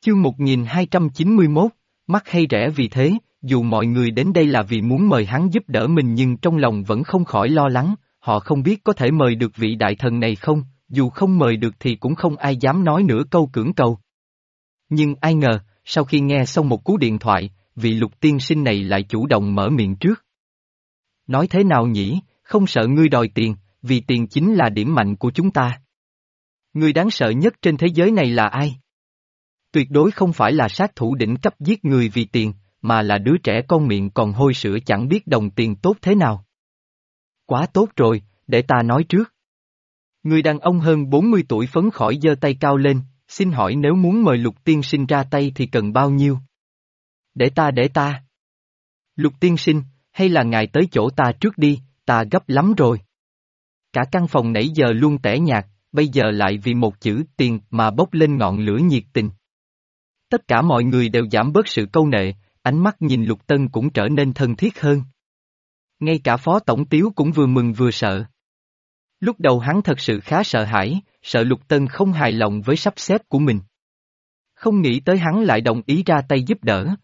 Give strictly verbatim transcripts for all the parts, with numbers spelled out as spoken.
Chương một nghìn hai trăm chín mươi mốt, mắc hay rẻ vì thế, dù mọi người đến đây là vì muốn mời hắn giúp đỡ mình nhưng trong lòng vẫn không khỏi lo lắng, họ không biết có thể mời được vị đại thần này không, dù không mời được thì cũng không ai dám nói nửa câu cưỡng cầu. Nhưng ai ngờ, sau khi nghe xong một cú điện thoại, vị Lục tiên sinh này lại chủ động mở miệng trước. Nói thế nào nhỉ, không sợ ngươi đòi tiền, vì tiền chính là điểm mạnh của chúng ta. Người đáng sợ nhất trên thế giới này là ai? Tuyệt đối không phải là sát thủ đỉnh cấp giết người vì tiền, mà là đứa trẻ con miệng còn hôi sữa chẳng biết đồng tiền tốt thế nào. Quá tốt rồi, để ta nói trước. Người đàn ông hơn bốn mươi tuổi phấn khởi giơ tay cao lên, xin hỏi nếu muốn mời Lục tiên sinh ra tay thì cần bao nhiêu? Để ta để ta. Lục tiên sinh, hay là ngài tới chỗ ta trước đi, ta gấp lắm rồi. Cả căn phòng nãy giờ luôn tẻ nhạt, bây giờ lại vì một chữ tiền mà bốc lên ngọn lửa nhiệt tình. Tất cả mọi người đều giảm bớt sự câu nệ, ánh mắt nhìn Lục Tân cũng trở nên thân thiết hơn. Ngay cả Phó Tổng Tiếu cũng vừa mừng vừa sợ. Lúc đầu hắn thật sự khá sợ hãi, sợ Lục Tân không hài lòng với sắp xếp của mình. Không nghĩ tới hắn lại đồng ý ra tay giúp đỡ.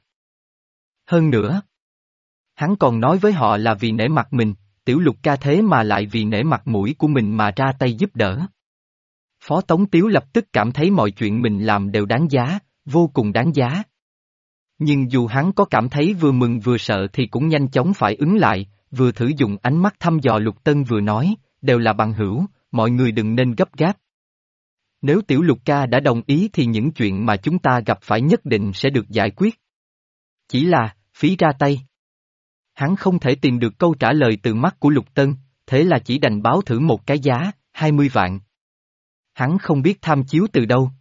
Hơn nữa, hắn còn nói với họ là vì nể mặt mình, Tiểu Lục ca thế mà lại vì nể mặt mũi của mình mà ra tay giúp đỡ. Phó Tống Tiếu lập tức cảm thấy mọi chuyện mình làm đều đáng giá, vô cùng đáng giá. Nhưng dù hắn có cảm thấy vừa mừng vừa sợ thì cũng nhanh chóng phải ứng lại, vừa thử dùng ánh mắt thăm dò Lục Tân vừa nói, đều là bằng hữu, mọi người đừng nên gấp gáp. Nếu Tiểu Lục ca đã đồng ý thì những chuyện mà chúng ta gặp phải nhất định sẽ được giải quyết. Chỉ là, phí ra tay. Hắn không thể tìm được câu trả lời từ mắt của Lục Tân, thế là chỉ đành báo thử một cái giá, hai mươi vạn. Hắn không biết tham chiếu từ đâu.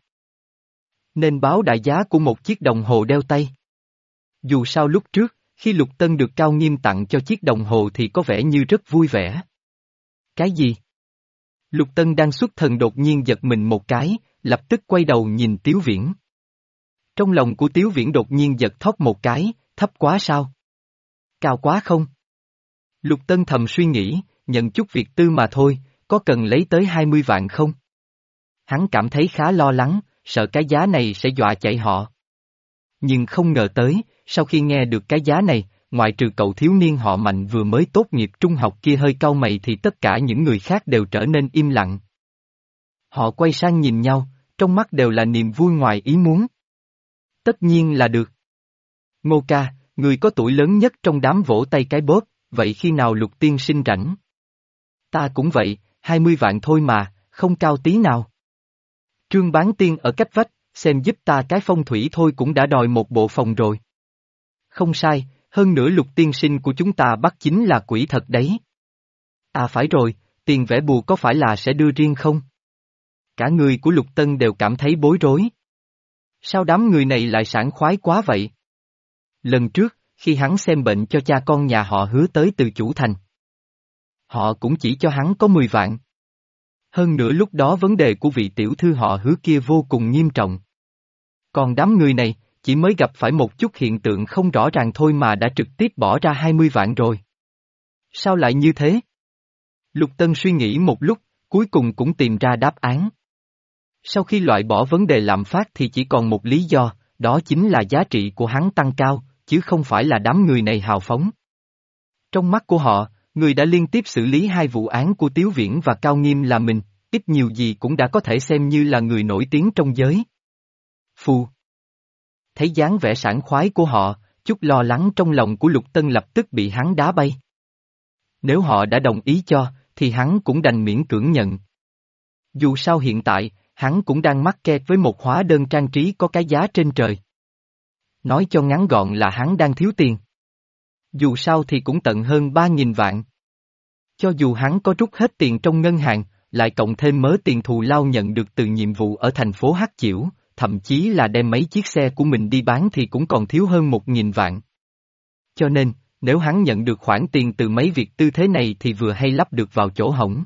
Nên báo đại giá của một chiếc đồng hồ đeo tay. Dù sao lúc trước, khi Lục Tân được Cao Nghiêm tặng cho chiếc đồng hồ thì có vẻ như rất vui vẻ. Cái gì? Lục Tân đang xuất thần đột nhiên giật mình một cái, lập tức quay đầu nhìn Tiếu Viễn. Trong lòng của Tiếu Viễn đột nhiên giật thót một cái, thấp quá sao? Cao quá không? Lục Tân thầm suy nghĩ, nhận chút việc tư mà thôi, có cần lấy tới hai mươi vạn không? Hắn cảm thấy khá lo lắng, sợ cái giá này sẽ dọa chạy họ. Nhưng không ngờ tới, sau khi nghe được cái giá này, ngoại trừ cậu thiếu niên họ Mạnh vừa mới tốt nghiệp trung học kia hơi cau mày thì tất cả những người khác đều trở nên im lặng. Họ quay sang nhìn nhau, trong mắt đều là niềm vui ngoài ý muốn. Tất nhiên là được. Ngô ca, người có tuổi lớn nhất trong đám vỗ tay cái bóp, vậy khi nào Lục tiên sinh rảnh? Ta cũng vậy, hai mươi vạn thôi mà, không cao tí nào. Trương Bán Tiên ở cách vách, xem giúp ta cái phong thủy thôi cũng đã đòi một bộ phòng rồi. Không sai, hơn nữa Lục tiên sinh của chúng ta bắt chính là quỷ thật đấy. À phải rồi, tiền vẽ bùa có phải là sẽ đưa riêng không? Cả người của Lục Tân đều cảm thấy bối rối. Sao đám người này lại sảng khoái quá vậy? Lần trước, khi hắn xem bệnh cho cha con nhà họ Hứa tới từ Chủ Thành, họ cũng chỉ cho hắn có mười vạn. Hơn nữa lúc đó vấn đề của vị tiểu thư họ Hứa kia vô cùng nghiêm trọng. Còn đám người này, chỉ mới gặp phải một chút hiện tượng không rõ ràng thôi mà đã trực tiếp bỏ ra hai mươi vạn rồi. Sao lại như thế? Lục Tân suy nghĩ một lúc, cuối cùng cũng tìm ra đáp án. Sau khi loại bỏ vấn đề lạm phát thì chỉ còn một lý do, đó chính là giá trị của hắn tăng cao, chứ không phải là đám người này hào phóng. Trong mắt của họ, người đã liên tiếp xử lý hai vụ án của Tiếu Viễn và Cao Nghiêm là mình, ít nhiều gì cũng đã có thể xem như là người nổi tiếng trong giới. Phù. Thấy dáng vẻ sảng khoái của họ, chút lo lắng trong lòng của Lục Tân lập tức bị hắn đá bay. Nếu họ đã đồng ý cho, thì hắn cũng đành miễn cưỡng nhận. Dù sao hiện tại, hắn cũng đang mắc kẹt với một hóa đơn trang trí có cái giá trên trời. Nói cho ngắn gọn là hắn đang thiếu tiền. Dù sao thì cũng tận hơn ba nghìn vạn. Cho dù hắn có rút hết tiền trong ngân hàng, lại cộng thêm mớ tiền thù lao nhận được từ nhiệm vụ ở thành phố Hắc Chiểu, thậm chí là đem mấy chiếc xe của mình đi bán thì cũng còn thiếu hơn một nghìn vạn. Cho nên, nếu hắn nhận được khoản tiền từ mấy việc tư thế này thì vừa hay lắp được vào chỗ hổng.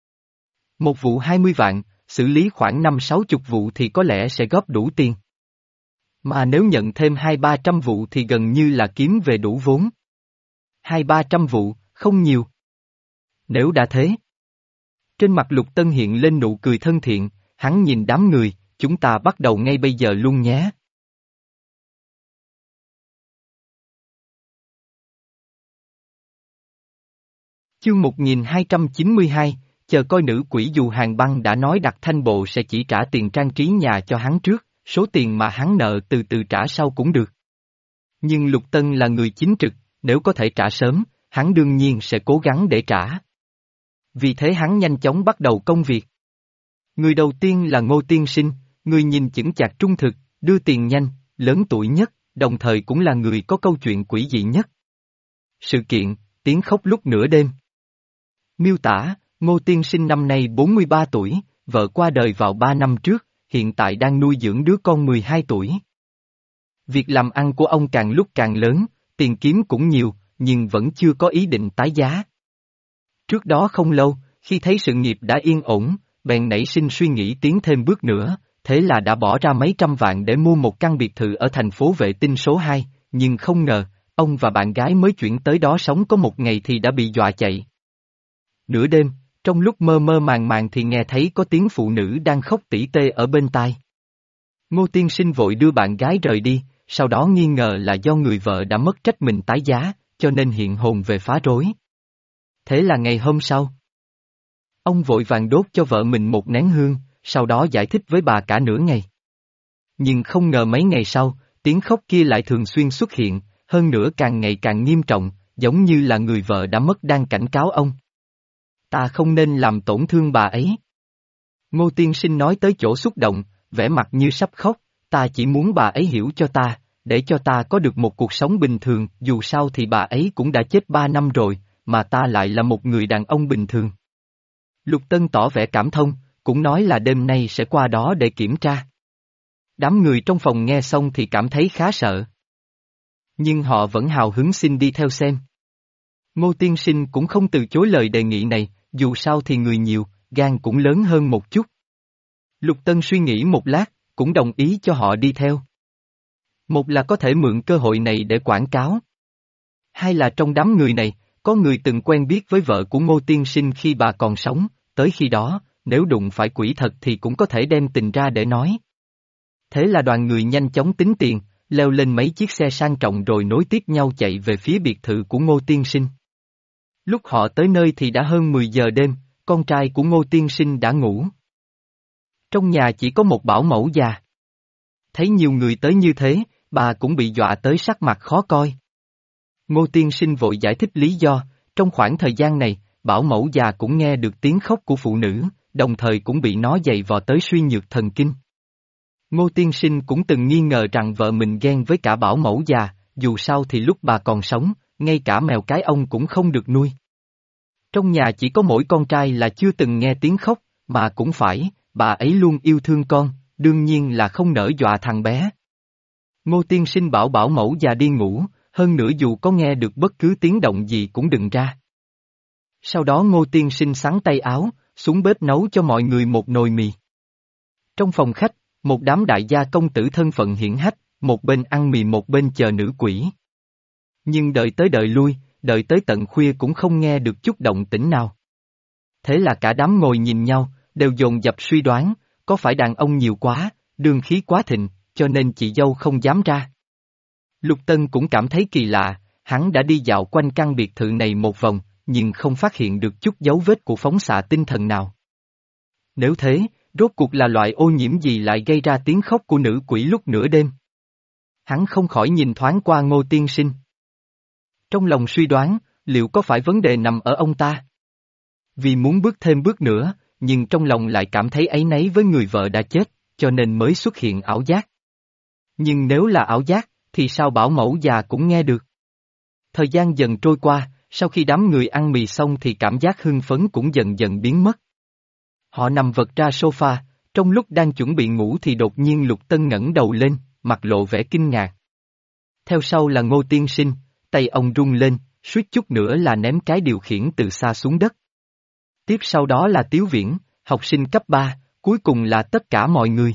Một vụ hai mươi vạn, xử lý khoảng năm sáu chục vụ thì có lẽ sẽ góp đủ tiền. Mà nếu nhận thêm hai ba trăm vụ thì gần như là kiếm về đủ vốn. Hai ba trăm vụ, không nhiều. Nếu đã thế. Trên mặt Lục Tân hiện lên nụ cười thân thiện, hắn nhìn đám người, chúng ta bắt đầu ngay bây giờ luôn nhé. Chương một nghìn hai trăm chín mươi hai, chờ coi nữ quỷ. Dù Hàng Băng đã nói Đặc Thanh Bộ sẽ chỉ trả tiền trang trí nhà cho hắn trước, số tiền mà hắn nợ từ từ trả sau cũng được. Nhưng Lục Tân là người chính trực, nếu có thể trả sớm, hắn đương nhiên sẽ cố gắng để trả. Vì thế hắn nhanh chóng bắt đầu công việc. Người đầu tiên là Ngô Tiên Sinh, người nhìn chững chạc trung thực, đưa tiền nhanh, lớn tuổi nhất, đồng thời cũng là người có câu chuyện quỷ dị nhất. Sự kiện, tiếng khóc lúc nửa đêm. Miêu tả, Ngô Tiên Sinh năm nay bốn mươi ba tuổi, vợ qua đời vào ba năm trước, hiện tại đang nuôi dưỡng đứa con mười hai tuổi. Việc làm ăn của ông càng lúc càng lớn, tiền kiếm cũng nhiều, nhưng vẫn chưa có ý định tái giá. Trước đó không lâu, khi thấy sự nghiệp đã yên ổn, bèn nảy sinh suy nghĩ tiến thêm bước nữa, thế là đã bỏ ra mấy trăm vạn để mua một căn biệt thự ở thành phố Vệ Tinh số hai, nhưng không ngờ, ông và bạn gái mới chuyển tới đó sống có một ngày thì đã bị dọa chạy. Nửa đêm, trong lúc mơ mơ màng màng thì nghe thấy có tiếng phụ nữ đang khóc tỉ tê ở bên tai. Ngô Tiên Sinh vội đưa bạn gái rời đi, sau đó nghi ngờ là do người vợ đã mất trách mình tái giá, cho nên hiện hồn về phá rối. Thế là ngày hôm sau, ông vội vàng đốt cho vợ mình một nén hương, sau đó giải thích với bà cả nửa ngày. Nhưng không ngờ mấy ngày sau, tiếng khóc kia lại thường xuyên xuất hiện, hơn nữa càng ngày càng nghiêm trọng, giống như là người vợ đã mất đang cảnh cáo ông. Ta không nên làm tổn thương bà ấy. Ngô Tiên Sinh nói tới chỗ xúc động, vẻ mặt như sắp khóc, ta chỉ muốn bà ấy hiểu cho ta, để cho ta có được một cuộc sống bình thường, dù sao thì bà ấy cũng đã chết ba năm rồi, mà ta lại là một người đàn ông bình thường. Lục Tân tỏ vẻ cảm thông, cũng nói là đêm nay sẽ qua đó để kiểm tra. Đám người trong phòng nghe xong thì cảm thấy khá sợ. Nhưng họ vẫn hào hứng xin đi theo xem. Ngô Tiên Sinh cũng không từ chối lời đề nghị này, dù sao thì người nhiều, gan cũng lớn hơn một chút. Lục Tân suy nghĩ một lát, cũng đồng ý cho họ đi theo. Một là có thể mượn cơ hội này để quảng cáo. Hai là trong đám người này, có người từng quen biết với vợ của Ngô Tiên Sinh khi bà còn sống, tới khi đó, nếu đụng phải quỷ thật thì cũng có thể đem tình ra để nói. Thế là đoàn người nhanh chóng tính tiền, leo lên mấy chiếc xe sang trọng rồi nối tiếp nhau chạy về phía biệt thự của Ngô Tiên Sinh. Lúc họ tới nơi thì đã hơn mười giờ đêm, con trai của Ngô Tiên Sinh đã ngủ. Trong nhà chỉ có một bảo mẫu già. Thấy nhiều người tới như thế, bà cũng bị dọa tới sắc mặt khó coi. Ngô Tiên Sinh vội giải thích lý do, trong khoảng thời gian này, bảo mẫu già cũng nghe được tiếng khóc của phụ nữ, đồng thời cũng bị nó dày vò tới suy nhược thần kinh. Ngô Tiên Sinh cũng từng nghi ngờ rằng vợ mình ghen với cả bảo mẫu già, dù sao thì lúc bà còn sống, ngay cả mèo cái ông cũng không được nuôi. Trong nhà chỉ có mỗi con trai là chưa từng nghe tiếng khóc, mà cũng phải, bà ấy luôn yêu thương con, đương nhiên là không nỡ dọa thằng bé. Ngô Tiên Sinh bảo bảo mẫu già đi ngủ, hơn nữa dù có nghe được bất cứ tiếng động gì cũng đừng ra. Sau đó Ngô Tiên Sinh xắn tay áo, xuống bếp nấu cho mọi người một nồi mì. Trong phòng khách, một đám đại gia công tử thân phận hiển hách, một bên ăn mì một bên chờ nữ quỷ. Nhưng đợi tới đợi lui, đợi tới tận khuya cũng không nghe được chút động tĩnh nào. Thế là cả đám ngồi nhìn nhau, đều dồn dập suy đoán, có phải đàn ông nhiều quá, đường khí quá thịnh, cho nên chị dâu không dám ra. Lục Tân cũng cảm thấy kỳ lạ, hắn đã đi dạo quanh căn biệt thự này một vòng, nhưng không phát hiện được chút dấu vết của phóng xạ tinh thần nào. Nếu thế, rốt cuộc là loại ô nhiễm gì lại gây ra tiếng khóc của nữ quỷ lúc nửa đêm? Hắn không khỏi nhìn thoáng qua Ngô Tiên Sinh. Trong lòng suy đoán, liệu có phải vấn đề nằm ở ông ta? Vì muốn bước thêm bước nữa, nhưng trong lòng lại cảm thấy áy náy với người vợ đã chết, cho nên mới xuất hiện ảo giác. Nhưng nếu là ảo giác, thì sao bảo mẫu già cũng nghe được? Thời gian dần trôi qua, sau khi đám người ăn mì xong thì cảm giác hưng phấn cũng dần dần biến mất. Họ nằm vật ra sofa, trong lúc đang chuẩn bị ngủ thì đột nhiên Lục Tân ngẩng đầu lên, mặt lộ vẻ kinh ngạc. Theo sau là Ngô Tiên Sinh, tay ông rung lên, suýt chút nữa là ném cái điều khiển từ xa xuống đất. Tiếp sau đó là Tiếu Viễn, học sinh cấp ba, cuối cùng là tất cả mọi người.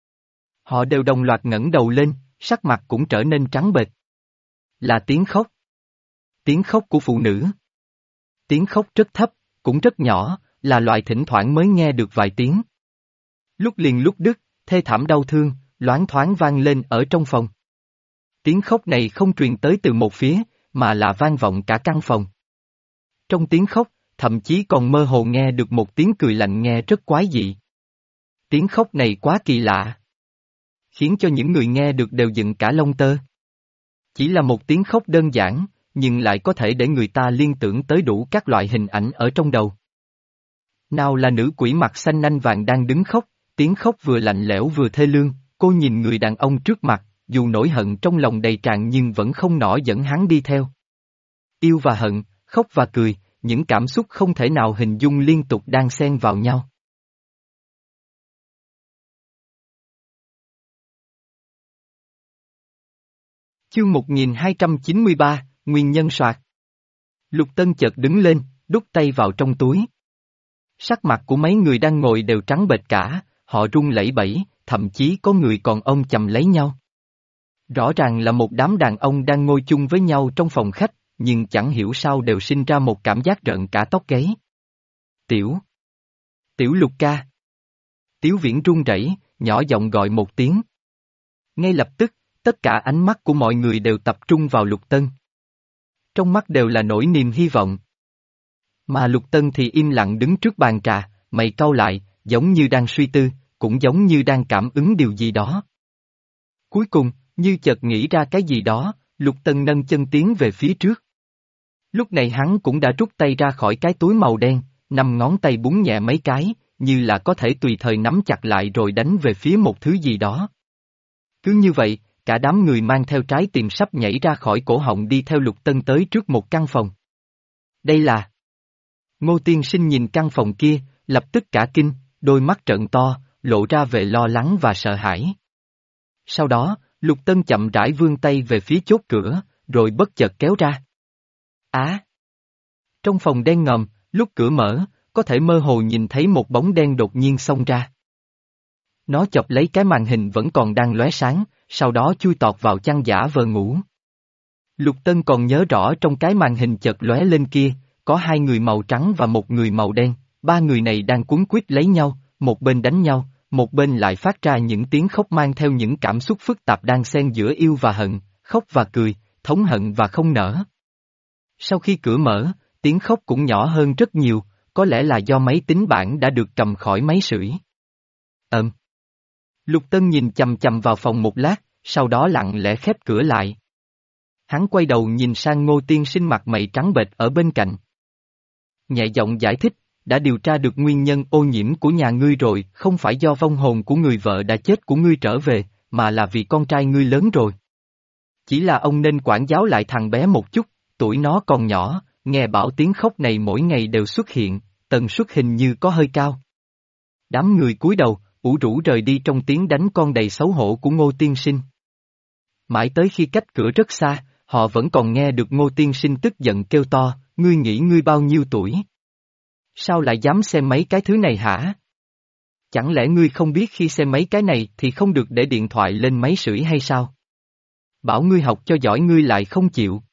Họ đều đồng loạt ngẩng đầu lên, sắc mặt cũng trở nên trắng bệch. Là tiếng khóc. Tiếng khóc của phụ nữ. Tiếng khóc rất thấp, cũng rất nhỏ, là loại thỉnh thoảng mới nghe được vài tiếng. Lúc liền lúc đứt, thê thảm đau thương, loáng thoáng vang lên ở trong phòng. Tiếng khóc này không truyền tới từ một phía, mà là vang vọng cả căn phòng. Trong tiếng khóc, thậm chí còn mơ hồ nghe được một tiếng cười lạnh nghe rất quái dị. Tiếng khóc này quá kỳ lạ, khiến cho những người nghe được đều dựng cả lông tơ. Chỉ là một tiếng khóc đơn giản, nhưng lại có thể để người ta liên tưởng tới đủ các loại hình ảnh ở trong đầu. Nào là nữ quỷ mặt xanh nanh vàng đang đứng khóc, tiếng khóc vừa lạnh lẽo vừa thê lương, cô nhìn người đàn ông trước mặt, dù nổi hận trong lòng đầy tràn nhưng vẫn không nỏ dẫn hắn đi theo. Yêu và hận, khóc và cười, những cảm xúc không thể nào hình dung liên tục đan xen vào nhau. Chương một nghìn hai trăm chín mươi ba, Nguyên nhân soạt. Lục Tân chợt đứng lên, đút tay vào trong túi. Sắc mặt của mấy người đang ngồi đều trắng bệch cả, họ run lẩy bẩy, thậm chí có người còn ôm chầm lấy nhau. Rõ ràng là một đám đàn ông đang ngồi chung với nhau trong phòng khách, nhưng chẳng hiểu sao đều sinh ra một cảm giác rợn cả tóc gáy. Tiểu. Tiểu Lục ca. Tiếu Viễn run rẩy, nhỏ giọng gọi một tiếng. Ngay lập tức, tất cả ánh mắt của mọi người đều tập trung vào Lục Tân. Trong mắt đều là nỗi niềm hy vọng. Mà Lục Tân thì im lặng đứng trước bàn trà, mày cau lại, giống như đang suy tư, cũng giống như đang cảm ứng điều gì đó. Cuối cùng, như chợt nghĩ ra cái gì đó, Lục Tân nâng chân tiến về phía trước. Lúc này hắn cũng đã rút tay ra khỏi cái túi màu đen, năm ngón tay búng nhẹ mấy cái, như là có thể tùy thời nắm chặt lại rồi đánh về phía một thứ gì đó. Cứ như vậy, cả đám người mang theo trái tim sắp nhảy ra khỏi cổ họng đi theo Lục Tân tới trước một căn phòng. Đây là... Ngô Tiên Sinh nhìn căn phòng kia, lập tức cả kinh, đôi mắt trợn to, lộ ra vẻ lo lắng và sợ hãi. Sau đó, Lục Tân chậm rãi vươn tay về phía chốt cửa, rồi bất chợt kéo ra. Á! Trong phòng đen ngòm, lúc cửa mở, có thể mơ hồ nhìn thấy một bóng đen đột nhiên xông ra. Nó chọc lấy cái màn hình vẫn còn đang lóe sáng, sau đó chui tọt vào chăn giả vờ ngủ. Lục Tân còn nhớ rõ trong cái màn hình chợt lóe lên kia, có hai người màu trắng và một người màu đen, ba người này đang cuống quýt lấy nhau, một bên đánh nhau, một bên lại phát ra những tiếng khóc mang theo những cảm xúc phức tạp đang xen giữa yêu và hận, khóc và cười, thống hận và không nỡ. Sau khi cửa mở, tiếng khóc cũng nhỏ hơn rất nhiều, có lẽ là do máy tính bảng đã được cầm khỏi máy sưởi. Ừm. Lục Tân nhìn chằm chằm vào phòng một lát, sau đó lặng lẽ khép cửa lại. Hắn quay đầu nhìn sang Ngô Tiên Sinh mặt mày trắng bệch ở bên cạnh. Nhẹ giọng giải thích, đã điều tra được nguyên nhân ô nhiễm của nhà ngươi rồi, không phải do vong hồn của người vợ đã chết của ngươi trở về, mà là vì con trai ngươi lớn rồi. Chỉ là ông nên quản giáo lại thằng bé một chút, tuổi nó còn nhỏ, nghe bảo tiếng khóc này mỗi ngày đều xuất hiện, tần suất hình như có hơi cao. Đám người cúi đầu, ủ rũ rời đi trong tiếng đánh con đầy xấu hổ của Ngô Tiên Sinh. Mãi tới khi cách cửa rất xa, họ vẫn còn nghe được Ngô Tiên Sinh tức giận kêu to, ngươi nghĩ ngươi bao nhiêu tuổi? Sao lại dám xem mấy cái thứ này hả? Chẳng lẽ ngươi không biết khi xem mấy cái này thì không được để điện thoại lên máy sưởi hay sao? Bảo ngươi học cho giỏi ngươi lại không chịu.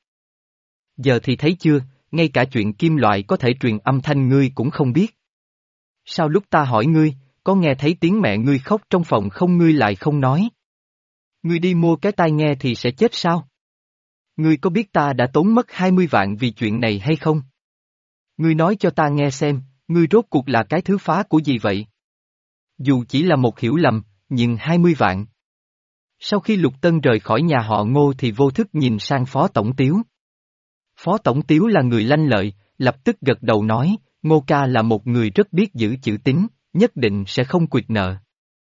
Giờ thì thấy chưa, ngay cả chuyện kim loại có thể truyền âm thanh ngươi cũng không biết. Sao lúc ta hỏi ngươi, có nghe thấy tiếng mẹ ngươi khóc trong phòng không ngươi lại không nói? Ngươi đi mua cái tai nghe thì sẽ chết sao? Ngươi có biết ta đã tốn mất hai mươi vạn vì chuyện này hay không? Ngươi nói cho ta nghe xem, ngươi rốt cuộc là cái thứ phá của gì vậy? Dù chỉ là một hiểu lầm, nhưng hai mươi vạn. Sau khi Lục Tân rời khỏi nhà họ Ngô thì vô thức nhìn sang Phó Tổng Tiếu. Phó Tổng Tiếu là người lanh lợi, lập tức gật đầu nói, Ngô ca là một người rất biết giữ chữ tín, nhất định sẽ không quỵt nợ.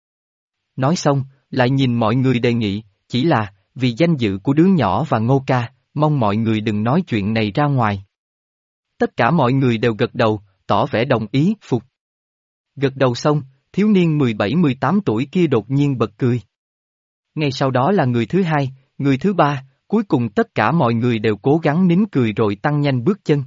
Nói xong, lại nhìn mọi người đề nghị, chỉ là, vì danh dự của đứa nhỏ và Ngô ca, mong mọi người đừng nói chuyện này ra ngoài. Tất cả mọi người đều gật đầu, tỏ vẻ đồng ý, phục. Gật đầu xong, thiếu niên mười bảy mười tám tuổi kia đột nhiên bật cười. Ngay sau đó là người thứ hai, người thứ ba, cuối cùng tất cả mọi người đều cố gắng nín cười rồi tăng nhanh bước chân.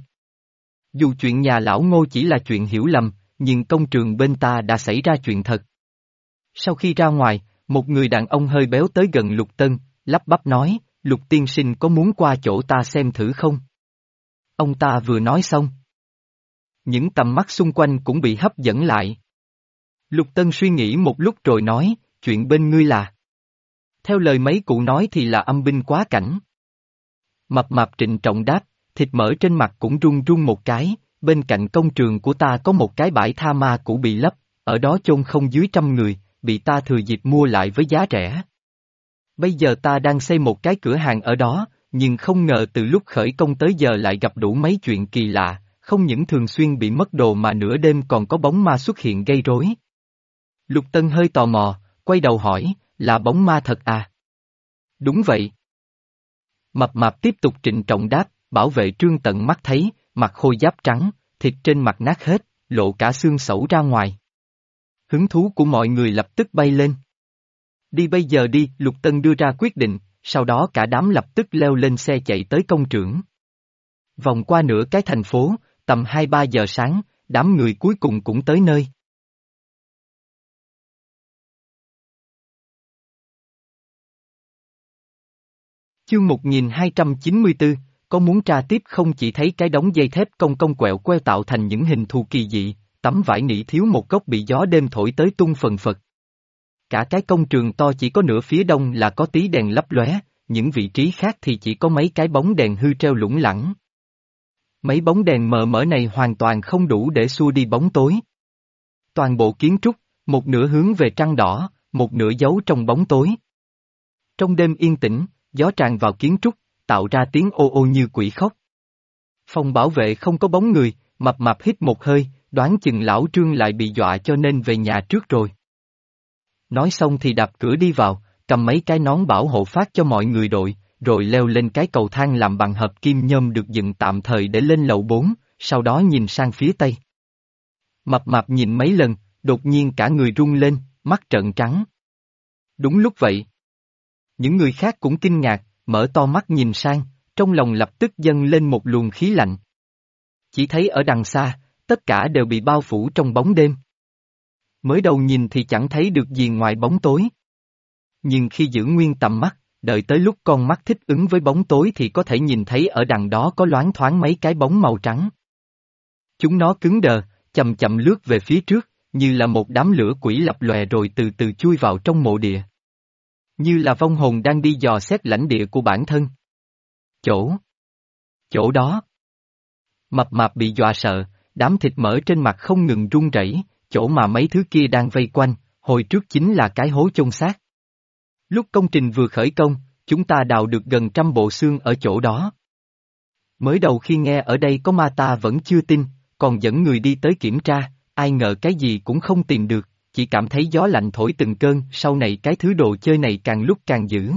Dù chuyện nhà lão Ngô chỉ là chuyện hiểu lầm, nhưng công trường bên ta đã xảy ra chuyện thật. Sau khi ra ngoài, một người đàn ông hơi béo tới gần Lục Tân, lắp bắp nói, Lục tiên sinh có muốn qua chỗ ta xem thử không? Ông ta vừa nói xong. Những tầm mắt xung quanh cũng bị hấp dẫn lại. Lục Tân suy nghĩ một lúc rồi nói, chuyện bên ngươi là. Theo lời mấy cụ nói thì là âm binh quá cảnh. Mập mạp trịnh trọng đáp, thịt mỡ trên mặt cũng run run một cái, bên cạnh công trường của ta có một cái bãi tha ma cũ bị lấp, ở đó chôn không dưới trăm người, bị ta thừa dịp mua lại với giá rẻ. Bây giờ ta đang xây một cái cửa hàng ở đó, nhưng không ngờ từ lúc khởi công tới giờ lại gặp đủ mấy chuyện kỳ lạ, không những thường xuyên bị mất đồ mà nửa đêm còn có bóng ma xuất hiện gây rối. Lục Tân hơi tò mò, quay đầu hỏi, là bóng ma thật à? Đúng vậy. Mập mạp tiếp tục trịnh trọng đáp, bảo vệ Trương tận mắt thấy, mặt khôi giáp trắng, thịt trên mặt nát hết, lộ cả xương sẩu ra ngoài. Hứng thú của mọi người lập tức bay lên. Đi bây giờ đi, Lục Tân đưa ra quyết định, sau đó cả đám lập tức leo lên xe chạy tới công trưởng. Vòng qua nửa cái thành phố, tầm hai ba giờ sáng, đám người cuối cùng cũng tới nơi. Chương một nghìn hai trăm chín mươi tư, có muốn tra tiếp không? Chỉ thấy cái đống dây thép cong cong quẹo queo tạo thành những hình thù kỳ dị, tấm vải nỉ thiếu một góc bị gió đêm thổi tới tung phần phật. Cả cái công trường to chỉ có nửa phía đông là có tí đèn lấp lóe, những vị trí khác thì chỉ có mấy cái bóng đèn hư treo lủng lẳng. Mấy bóng đèn mờ mờ này hoàn toàn không đủ để xua đi bóng tối. Toàn bộ kiến trúc, một nửa hướng về trăng đỏ, một nửa giấu trong bóng tối. Trong đêm yên tĩnh, gió tràn vào kiến trúc, tạo ra tiếng ô ô như quỷ khóc. Phòng bảo vệ không có bóng người, mập mạp hít một hơi, đoán chừng lão Trương lại bị dọa cho nên về nhà trước rồi. Nói xong thì đạp cửa đi vào, cầm mấy cái nón bảo hộ phát cho mọi người đội, rồi leo lên cái cầu thang làm bằng hợp kim nhôm được dựng tạm thời để lên lầu bốn, sau đó nhìn sang phía tây. Mập mạp nhìn mấy lần, đột nhiên cả người rung lên, mắt trợn trắng. Đúng lúc vậy. Những người khác cũng kinh ngạc, mở to mắt nhìn sang, trong lòng lập tức dâng lên một luồng khí lạnh. Chỉ thấy ở đằng xa, tất cả đều bị bao phủ trong bóng đêm. Mới đầu nhìn thì chẳng thấy được gì ngoài bóng tối. Nhưng khi giữ nguyên tầm mắt, đợi tới lúc con mắt thích ứng với bóng tối thì có thể nhìn thấy ở đằng đó có loáng thoáng mấy cái bóng màu trắng. Chúng nó cứng đờ, chậm chậm lướt về phía trước, như là một đám lửa quỷ lập lòe rồi từ từ chui vào trong mộ địa. Như là vong hồn đang đi dò xét lãnh địa của bản thân. Chỗ. Chỗ đó. Mập mạp bị dọa sợ, đám thịt mỡ trên mặt không ngừng run rẩy, chỗ mà mấy thứ kia đang vây quanh, hồi trước chính là cái hố chôn xác. Lúc công trình vừa khởi công, chúng ta đào được gần trăm bộ xương ở chỗ đó. Mới đầu khi nghe ở đây có ma ta vẫn chưa tin, còn dẫn người đi tới kiểm tra, ai ngờ cái gì cũng không tìm được, chỉ cảm thấy gió lạnh thổi từng cơn, sau này cái thứ đồ chơi này càng lúc càng dữ.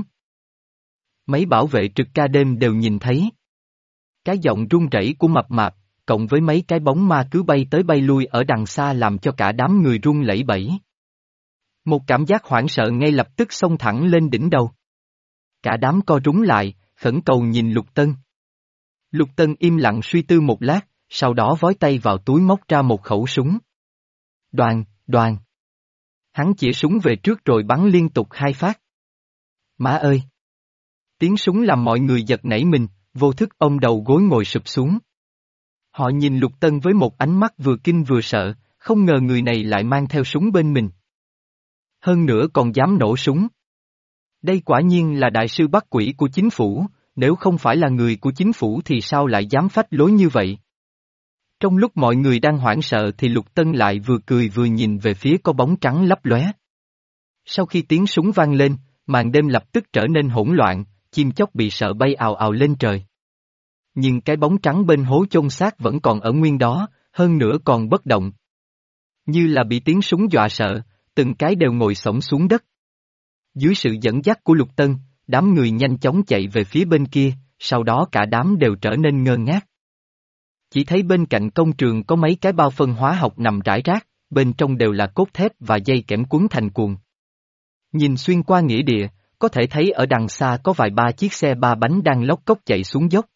Mấy bảo vệ trực ca đêm đều nhìn thấy. Cái giọng run rẩy của mập mạp, cộng với mấy cái bóng ma cứ bay tới bay lui ở đằng xa làm cho cả đám người run lẩy bẩy. Một cảm giác hoảng sợ ngay lập tức xông thẳng lên đỉnh đầu. Cả đám co rúm lại, khẩn cầu nhìn Lục Tân. Lục Tân im lặng suy tư một lát, sau đó vói tay vào túi móc ra một khẩu súng. Đoàn, đoàn. Hắn chĩa súng về trước rồi bắn liên tục hai phát. Má ơi! Tiếng súng làm mọi người giật nảy mình, vô thức ôm đầu gối ngồi sụp xuống. Họ nhìn Lục Tân với một ánh mắt vừa kinh vừa sợ, không ngờ người này lại mang theo súng bên mình. Hơn nữa còn dám nổ súng. Đây quả nhiên là đại sư bắt quỷ của chính phủ, nếu không phải là người của chính phủ thì sao lại dám phách lối như vậy? Trong lúc mọi người đang hoảng sợ thì Lục Tân lại vừa cười vừa nhìn về phía có bóng trắng lấp lóe. Sau khi tiếng súng vang lên, màn đêm lập tức trở nên hỗn loạn, chim chóc bị sợ bay ào ào lên trời. Nhưng cái bóng trắng bên hố chôn xác vẫn còn ở nguyên đó, hơn nữa còn bất động. Như là bị tiếng súng dọa sợ, từng cái đều ngồi xổm xuống đất. Dưới sự dẫn dắt của Lục Tân, đám người nhanh chóng chạy về phía bên kia, sau đó cả đám đều trở nên ngơ ngác. Chỉ thấy bên cạnh công trường có mấy cái bao phân hóa học nằm rải rác, bên trong đều là cốt thép và dây kẽm quấn thành cuồng. Nhìn xuyên qua nghĩa địa, có thể thấy ở đằng xa có vài ba chiếc xe ba bánh đang lóc cốc chạy xuống dốc.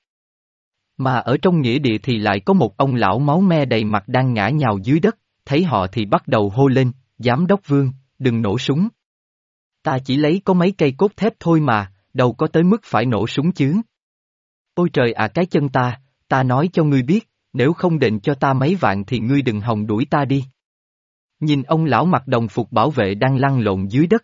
Mà ở trong nghĩa địa thì lại có một ông lão máu me đầy mặt đang ngã nhào dưới đất, thấy họ thì bắt đầu hô lên, Giám đốc Vương, đừng nổ súng. Ta chỉ lấy có mấy cây cốt thép thôi mà, đâu có tới mức phải nổ súng chứ. Ôi trời à cái chân ta, ta nói cho ngươi biết, nếu không đền cho ta mấy vạn thì ngươi đừng hòng đuổi ta đi. Nhìn ông lão mặc đồng phục bảo vệ đang lăn lộn dưới đất.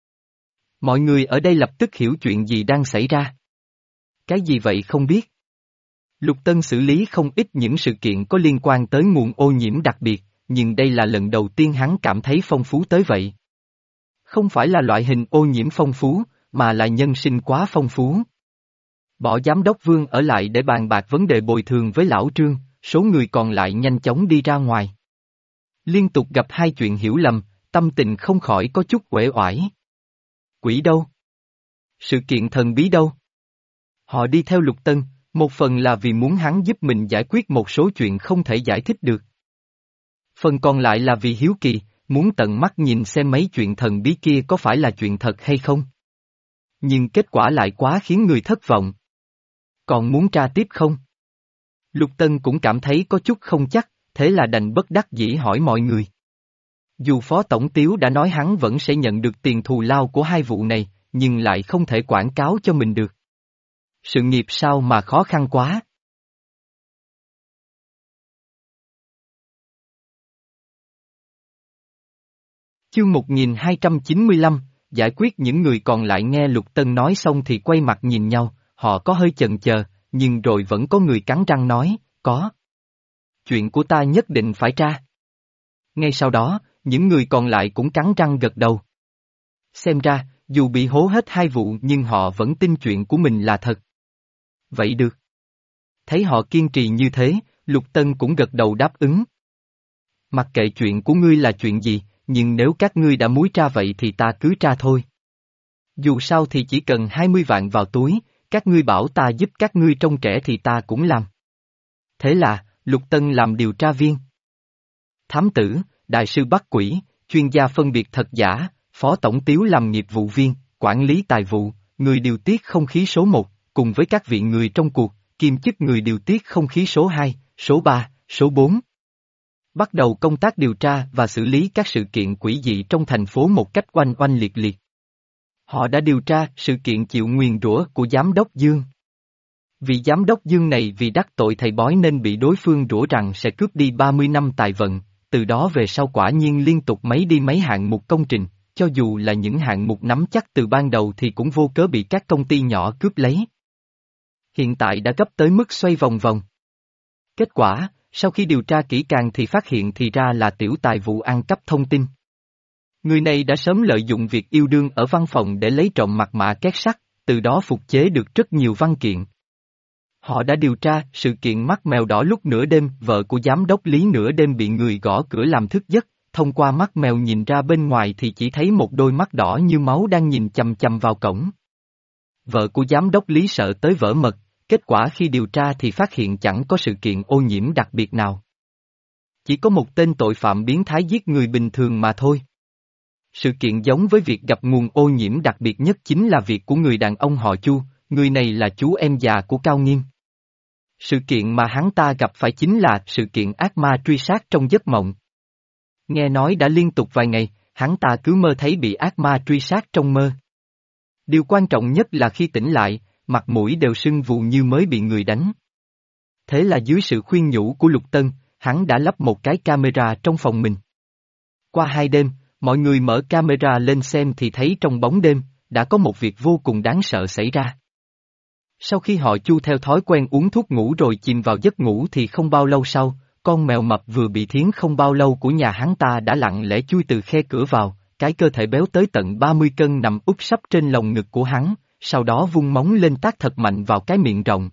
Mọi người ở đây lập tức hiểu chuyện gì đang xảy ra. Cái gì vậy không biết. Lục Tân xử lý không ít những sự kiện có liên quan tới nguồn ô nhiễm đặc biệt, nhưng đây là lần đầu tiên hắn cảm thấy phong phú tới vậy. Không phải là loại hình ô nhiễm phong phú, mà là nhân sinh quá phong phú. Bỏ giám đốc Vương ở lại để bàn bạc vấn đề bồi thường với lão Trương, số người còn lại nhanh chóng đi ra ngoài. Liên tục gặp hai chuyện hiểu lầm, tâm tình không khỏi có chút uể oải. Quỷ đâu? Sự kiện thần bí đâu? Họ đi theo Lục Tân, một phần là vì muốn hắn giúp mình giải quyết một số chuyện không thể giải thích được. Phần còn lại là vì hiếu kỳ, muốn tận mắt nhìn xem mấy chuyện thần bí kia có phải là chuyện thật hay không. Nhưng kết quả lại quá khiến người thất vọng. Còn muốn tra tiếp không? Lục Tân cũng cảm thấy có chút không chắc, thế là đành bất đắc dĩ hỏi mọi người. Dù Phó Tổng Tiếu đã nói hắn vẫn sẽ nhận được tiền thù lao của hai vụ này, nhưng lại không thể quảng cáo cho mình được. Sự nghiệp sao mà khó khăn quá. Chương một nghìn hai trăm chín mươi lăm, giải quyết những người còn lại nghe Lục Tân nói xong thì quay mặt nhìn nhau, họ có hơi chần chờ, nhưng rồi vẫn có người cắn răng nói, có. Chuyện của ta nhất định phải tra. Ngay sau đó, những người còn lại cũng cắn răng gật đầu. Xem ra, dù bị hố hết hai vụ nhưng họ vẫn tin chuyện của mình là thật. Vậy được. Thấy họ kiên trì như thế, Lục Tân cũng gật đầu đáp ứng. Mặc kệ chuyện của ngươi là chuyện gì, nhưng nếu các ngươi đã múi tra vậy thì ta cứ tra thôi. Dù sao thì chỉ cần hai mươi vạn vào túi, các ngươi bảo ta giúp các ngươi trông trẻ thì ta cũng làm. Thế là, Lục Tân làm điều tra viên. Thám tử, đại sư bắt quỷ, chuyên gia phân biệt thật giả, Phó Tổng Tiếu làm nghiệp vụ viên, quản lý tài vụ, người điều tiết không khí số một, cùng với các vị người trong cuộc, kiêm chức người điều tiết không khí số hai, số ba, số bốn. Bắt đầu công tác điều tra và xử lý các sự kiện quỷ dị trong thành phố một cách oanh oanh liệt liệt. Họ đã điều tra sự kiện chịu nguyền rủa của Giám đốc Dương. Vị Giám đốc Dương này vì đắc tội thầy bói nên bị đối phương rủa rằng sẽ cướp đi ba mươi năm tài vận, từ đó về sau quả nhiên liên tục mấy đi mấy hạng mục công trình, cho dù là những hạng mục nắm chắc từ ban đầu thì cũng vô cớ bị các công ty nhỏ cướp lấy. Hiện tại đã gấp tới mức xoay vòng vòng. Kết quả, sau khi điều tra kỹ càng thì phát hiện thì ra là tiểu tài vụ ăn cắp thông tin. Người này đã sớm lợi dụng việc yêu đương ở văn phòng để lấy trộm mật mã két sắt, từ đó phục chế được rất nhiều văn kiện. Họ đã điều tra sự kiện mắt mèo đỏ lúc nửa đêm vợ của giám đốc Lý nửa đêm bị người gõ cửa làm thức giấc, thông qua mắt mèo nhìn ra bên ngoài thì chỉ thấy một đôi mắt đỏ như máu đang nhìn chằm chằm vào cổng. Vợ của giám đốc Lý sợ tới vỡ mật, kết quả khi điều tra thì phát hiện chẳng có sự kiện ô nhiễm đặc biệt nào. Chỉ có một tên tội phạm biến thái giết người bình thường mà thôi. Sự kiện giống với việc gặp nguồn ô nhiễm đặc biệt nhất chính là việc của người đàn ông họ Chu, người này là chú em già của Cao Nghiêm. Sự kiện mà hắn ta gặp phải chính là sự kiện ác ma truy sát trong giấc mộng. Nghe nói đã liên tục vài ngày, hắn ta cứ mơ thấy bị ác ma truy sát trong mơ. Điều quan trọng nhất là khi tỉnh lại, mặt mũi đều sưng vù như mới bị người đánh. Thế là dưới sự khuyên nhủ của Lục Tân, hắn đã lắp một cái camera trong phòng mình. Qua hai đêm, mọi người mở camera lên xem thì thấy trong bóng đêm, đã có một việc vô cùng đáng sợ xảy ra. Sau khi họ Chu theo thói quen uống thuốc ngủ rồi chìm vào giấc ngủ thì không bao lâu sau, con mèo mập vừa bị thiến không bao lâu của nhà hắn ta đã lặng lẽ chui từ khe cửa vào, cái cơ thể béo tới tận ba mươi cân nằm úp sấp trên lồng ngực của hắn, sau đó vung móng lên tát thật mạnh vào cái miệng rộng.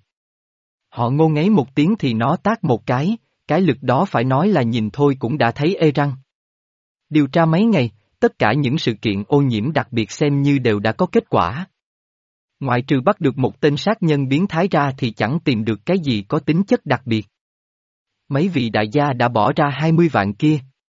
Họ ngô ngáy một tiếng thì nó tát một cái, cái lực đó phải nói là nhìn thôi cũng đã thấy ê răng. Điều tra mấy ngày, tất cả những sự kiện ô nhiễm đặc biệt xem như đều đã có kết quả. Ngoại trừ bắt được một tên sát nhân biến thái ra thì chẳng tìm được cái gì có tính chất đặc biệt. Mấy vị đại gia đã bỏ ra hai mươi vạn kia.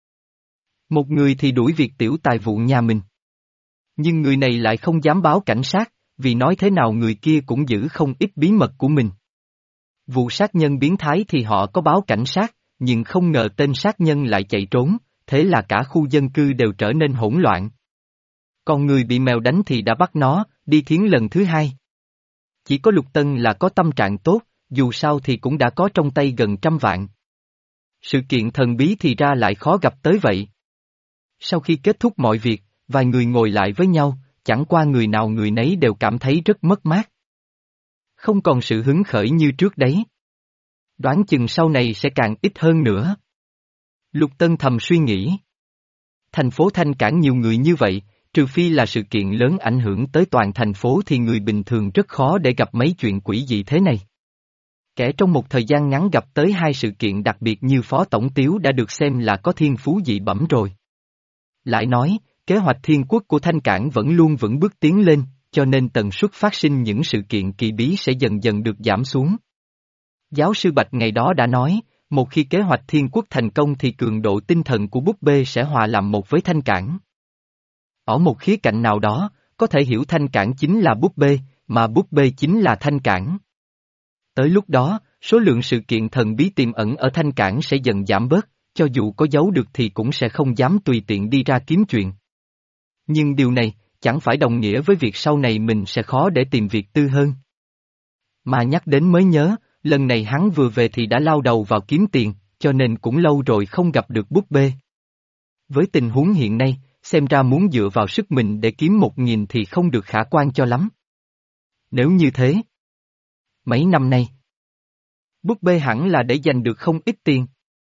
Một người thì đuổi việc tiểu tài vụ nhà mình. Nhưng người này lại không dám báo cảnh sát, vì nói thế nào người kia cũng giữ không ít bí mật của mình. Vụ sát nhân biến thái thì họ có báo cảnh sát, nhưng không ngờ tên sát nhân lại chạy trốn, thế là cả khu dân cư đều trở nên hỗn loạn. Còn người bị mèo đánh thì đã bắt nó, đi thiến lần thứ hai. Chỉ có Lục Tân là có tâm trạng tốt, dù sao thì cũng đã có trong tay gần trăm vạn. Sự kiện thần bí thì ra lại khó gặp tới vậy. Sau khi kết thúc mọi việc, vài người ngồi lại với nhau, chẳng qua người nào người nấy đều cảm thấy rất mất mát. Không còn sự hứng khởi như trước đấy. Đoán chừng sau này sẽ càng ít hơn nữa. Lục Tân thầm suy nghĩ. Thành phố Thanh Cảng nhiều người như vậy, trừ phi là sự kiện lớn ảnh hưởng tới toàn thành phố thì người bình thường rất khó để gặp mấy chuyện quỷ dị thế này. Kẻ trong một thời gian ngắn gặp tới hai sự kiện đặc biệt như Phó Tổng Tiếu đã được xem là có thiên phú dị bẩm rồi. Lại nói, kế hoạch thiên quốc của Thanh Cảng vẫn luôn vững bước tiến lên, cho nên tần suất phát sinh những sự kiện kỳ bí sẽ dần dần được giảm xuống. Giáo sư Bạch ngày đó đã nói, một khi kế hoạch thiên quốc thành công thì cường độ tinh thần của búp bê sẽ hòa làm một với Thanh Cảng. Ở một khía cạnh nào đó, có thể hiểu Thanh Cảng chính là búp bê, mà búp bê chính là Thanh Cảng. Tới lúc đó, số lượng sự kiện thần bí tiềm ẩn ở Thanh Cảng sẽ dần giảm bớt, cho dù có giấu được thì cũng sẽ không dám tùy tiện đi ra kiếm chuyện. Nhưng điều này, chẳng phải đồng nghĩa với việc sau này mình sẽ khó để tìm việc tư hơn. Mà nhắc đến mới nhớ, lần này hắn vừa về thì đã lao đầu vào kiếm tiền, cho nên cũng lâu rồi không gặp được búp bê. Với tình huống hiện nay, xem ra muốn dựa vào sức mình để kiếm một nghìn thì không được khả quan cho lắm. Nếu như thế, mấy năm nay, búp bê hẳn là để giành được không ít tiền.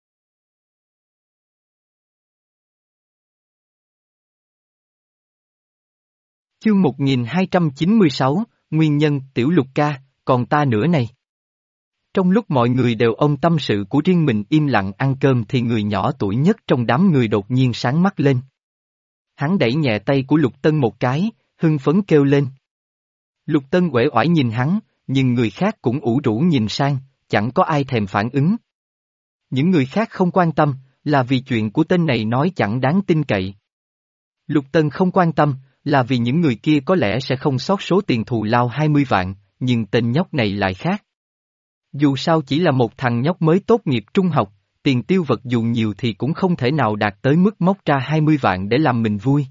Chương một nghìn hai trăm chín mươi sáu, Nguyên nhân Tiểu Lục ca, còn ta nữa này. Trong lúc mọi người đều ôm tâm sự của riêng mình im lặng ăn cơm thì người nhỏ tuổi nhất trong đám người đột nhiên sáng mắt lên. Hắn đẩy nhẹ tay của Lục Tân một cái, hưng phấn kêu lên. Lục Tân uể oải nhìn hắn, nhưng người khác cũng ủ rũ nhìn sang, chẳng có ai thèm phản ứng. Những người khác không quan tâm, là vì chuyện của tên này nói chẳng đáng tin cậy. Lục Tân không quan tâm, là vì những người kia có lẽ sẽ không sót số tiền thù lao hai mươi vạn, nhưng tên nhóc này lại khác. Dù sao chỉ là một thằng nhóc mới tốt nghiệp trung học, tiền tiêu vật dù nhiều thì cũng không thể nào đạt tới mức móc ra hai mươi vạn để làm mình vui.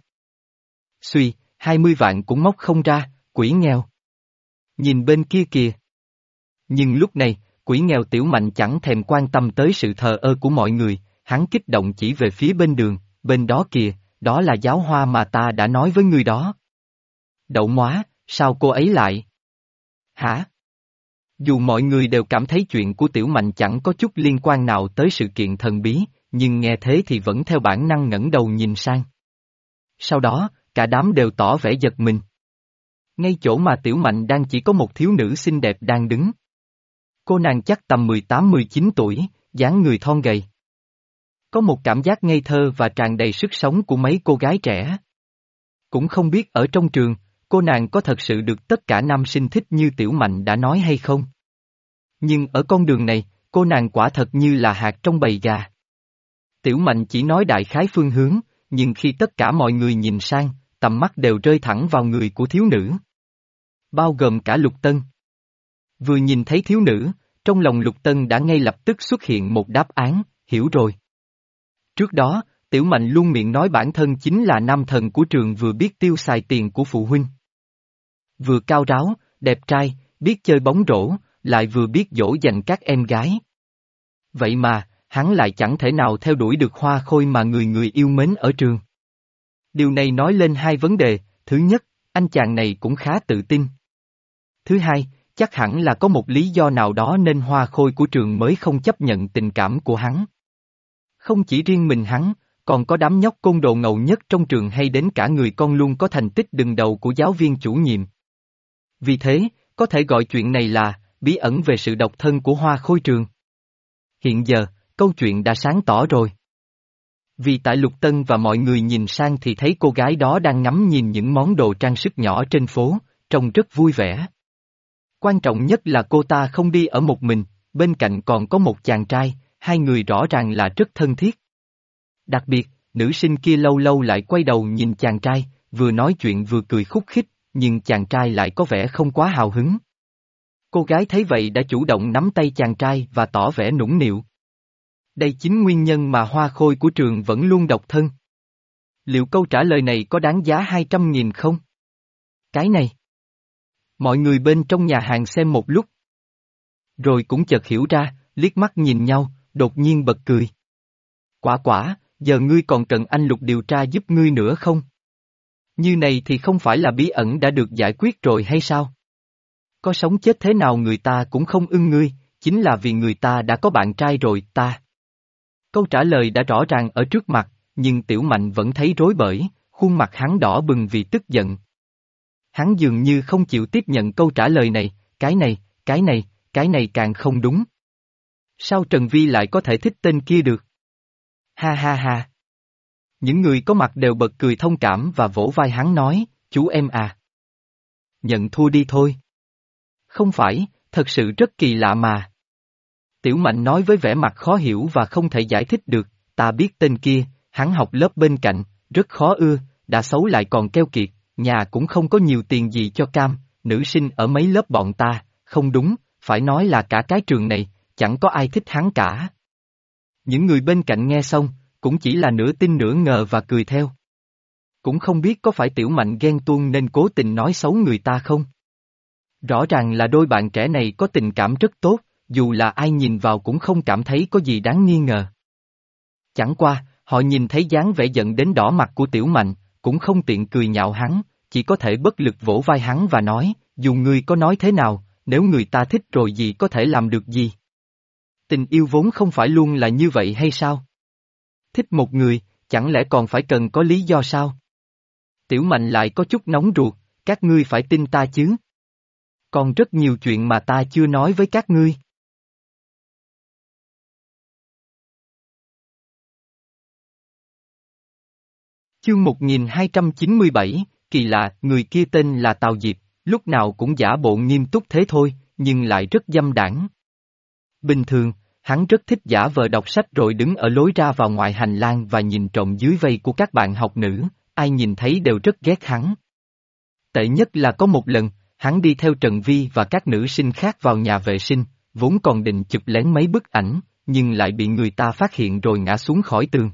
Suy, hai mươi vạn cũng móc không ra, quỷ nghèo. Nhìn bên kia kìa. Nhưng lúc này, quỷ nghèo Tiểu Mạnh chẳng thèm quan tâm tới sự thờ ơ của mọi người, hắn kích động chỉ về phía bên đường, bên đó kìa, đó là giáo hoa mà ta đã nói với người đó. Đậu móa, sao cô ấy lại? Hả? Dù mọi người đều cảm thấy chuyện của Tiểu Mạnh chẳng có chút liên quan nào tới sự kiện thần bí, nhưng nghe thế thì vẫn theo bản năng ngẩng đầu nhìn sang. Sau đó, cả đám đều tỏ vẻ giật mình. Ngay chỗ mà Tiểu Mạnh đang chỉ có một thiếu nữ xinh đẹp đang đứng. Cô nàng chắc tầm mười tám mười chín tuổi, dáng người thon gầy. Có một cảm giác ngây thơ và tràn đầy sức sống của mấy cô gái trẻ. Cũng không biết ở trong trường, cô nàng có thật sự được tất cả nam sinh thích như Tiểu Mạnh đã nói hay không. Nhưng ở con đường này, cô nàng quả thật như là hạt trong bầy gà. Tiểu Mạnh chỉ nói đại khái phương hướng, nhưng khi tất cả mọi người nhìn sang, tầm mắt đều rơi thẳng vào người của thiếu nữ. Bao gồm cả Lục Tân. Vừa nhìn thấy thiếu nữ, trong lòng Lục Tân đã ngay lập tức xuất hiện một đáp án, hiểu rồi. Trước đó, Tiểu Mạnh luôn miệng nói bản thân chính là nam thần của trường vừa biết tiêu xài tiền của phụ huynh. Vừa cao ráo, đẹp trai, biết chơi bóng rổ, lại vừa biết dỗ dành các em gái. Vậy mà, hắn lại chẳng thể nào theo đuổi được hoa khôi mà người người yêu mến ở trường. Điều này nói lên hai vấn đề, thứ nhất, anh chàng này cũng khá tự tin. Thứ hai, chắc hẳn là có một lý do nào đó nên hoa khôi của trường mới không chấp nhận tình cảm của hắn. Không chỉ riêng mình hắn, còn có đám nhóc côn đồ ngầu nhất trong trường hay đến cả người con luôn có thành tích đứng đầu của giáo viên chủ nhiệm. Vì thế, có thể gọi chuyện này là bí ẩn về sự độc thân của hoa khôi trường. Hiện giờ, câu chuyện đã sáng tỏ rồi. Vì tại Lục Tân và mọi người nhìn sang thì thấy cô gái đó đang ngắm nhìn những món đồ trang sức nhỏ trên phố, trông rất vui vẻ. Quan trọng nhất là cô ta không đi ở một mình, bên cạnh còn có một chàng trai, hai người rõ ràng là rất thân thiết. Đặc biệt, nữ sinh kia lâu lâu lại quay đầu nhìn chàng trai, vừa nói chuyện vừa cười khúc khích, nhưng chàng trai lại có vẻ không quá hào hứng. Cô gái thấy vậy đã chủ động nắm tay chàng trai và tỏ vẻ nũng nịu. Đây chính nguyên nhân mà hoa khôi của trường vẫn luôn độc thân. Liệu câu trả lời này có đáng giá hai trăm nghìn không? Cái này. Mọi người bên trong nhà hàng xem một lúc. Rồi cũng chợt hiểu ra, liếc mắt nhìn nhau, đột nhiên bật cười. Quả quả, giờ ngươi còn cần anh Lục điều tra giúp ngươi nữa không? Như này thì không phải là bí ẩn đã được giải quyết rồi hay sao? Có sống chết thế nào người ta cũng không ưng ngươi, chính là vì người ta đã có bạn trai rồi, ta. Câu trả lời đã rõ ràng ở trước mặt, nhưng Tiểu Mạnh vẫn thấy rối bời, khuôn mặt hắn đỏ bừng vì tức giận. Hắn dường như không chịu tiếp nhận câu trả lời này, cái này, cái này, cái này càng không đúng. Sao Trần Vi lại có thể thích tên kia được? Ha ha ha. Những người có mặt đều bật cười thông cảm và vỗ vai hắn nói, chú em à. Nhận thua đi thôi. Không phải, thật sự rất kỳ lạ mà. Tiểu Mạnh nói với vẻ mặt khó hiểu và không thể giải thích được, ta biết tên kia, hắn học lớp bên cạnh, rất khó ưa, đã xấu lại còn keo kiệt, nhà cũng không có nhiều tiền gì cho cam, nữ sinh ở mấy lớp bọn ta, không đúng, phải nói là cả cái trường này, chẳng có ai thích hắn cả. Những người bên cạnh nghe xong, cũng chỉ là nửa tin nửa ngờ và cười theo. Cũng không biết có phải Tiểu Mạnh ghen tuông nên cố tình nói xấu người ta không? Rõ ràng là đôi bạn trẻ này có tình cảm rất tốt, dù là ai nhìn vào cũng không cảm thấy có gì đáng nghi ngờ. Chẳng qua, họ nhìn thấy dáng vẻ giận đến đỏ mặt của Tiểu Mạnh, cũng không tiện cười nhạo hắn, chỉ có thể bất lực vỗ vai hắn và nói, dù ngươi có nói thế nào, nếu người ta thích rồi gì có thể làm được gì. Tình yêu vốn không phải luôn là như vậy hay sao? Thích một người, chẳng lẽ còn phải cần có lý do sao? Tiểu Mạnh lại có chút nóng ruột, các ngươi phải tin ta chứ. Còn rất nhiều chuyện mà ta chưa nói với các ngươi. Chương một nghìn hai trăm chín mươi bảy, kỳ lạ, người kia tên là Tào Diệp, lúc nào cũng giả bộ nghiêm túc thế thôi, nhưng lại rất dâm đảng. Bình thường, hắn rất thích giả vờ đọc sách rồi đứng ở lối ra vào ngoài hành lang và nhìn trộm dưới vây của các bạn học nữ, ai nhìn thấy đều rất ghét hắn. Tệ nhất là có một lần, hắn đi theo Trần Vi và các nữ sinh khác vào nhà vệ sinh, vốn còn định chụp lén mấy bức ảnh, nhưng lại bị người ta phát hiện rồi ngã xuống khỏi tường.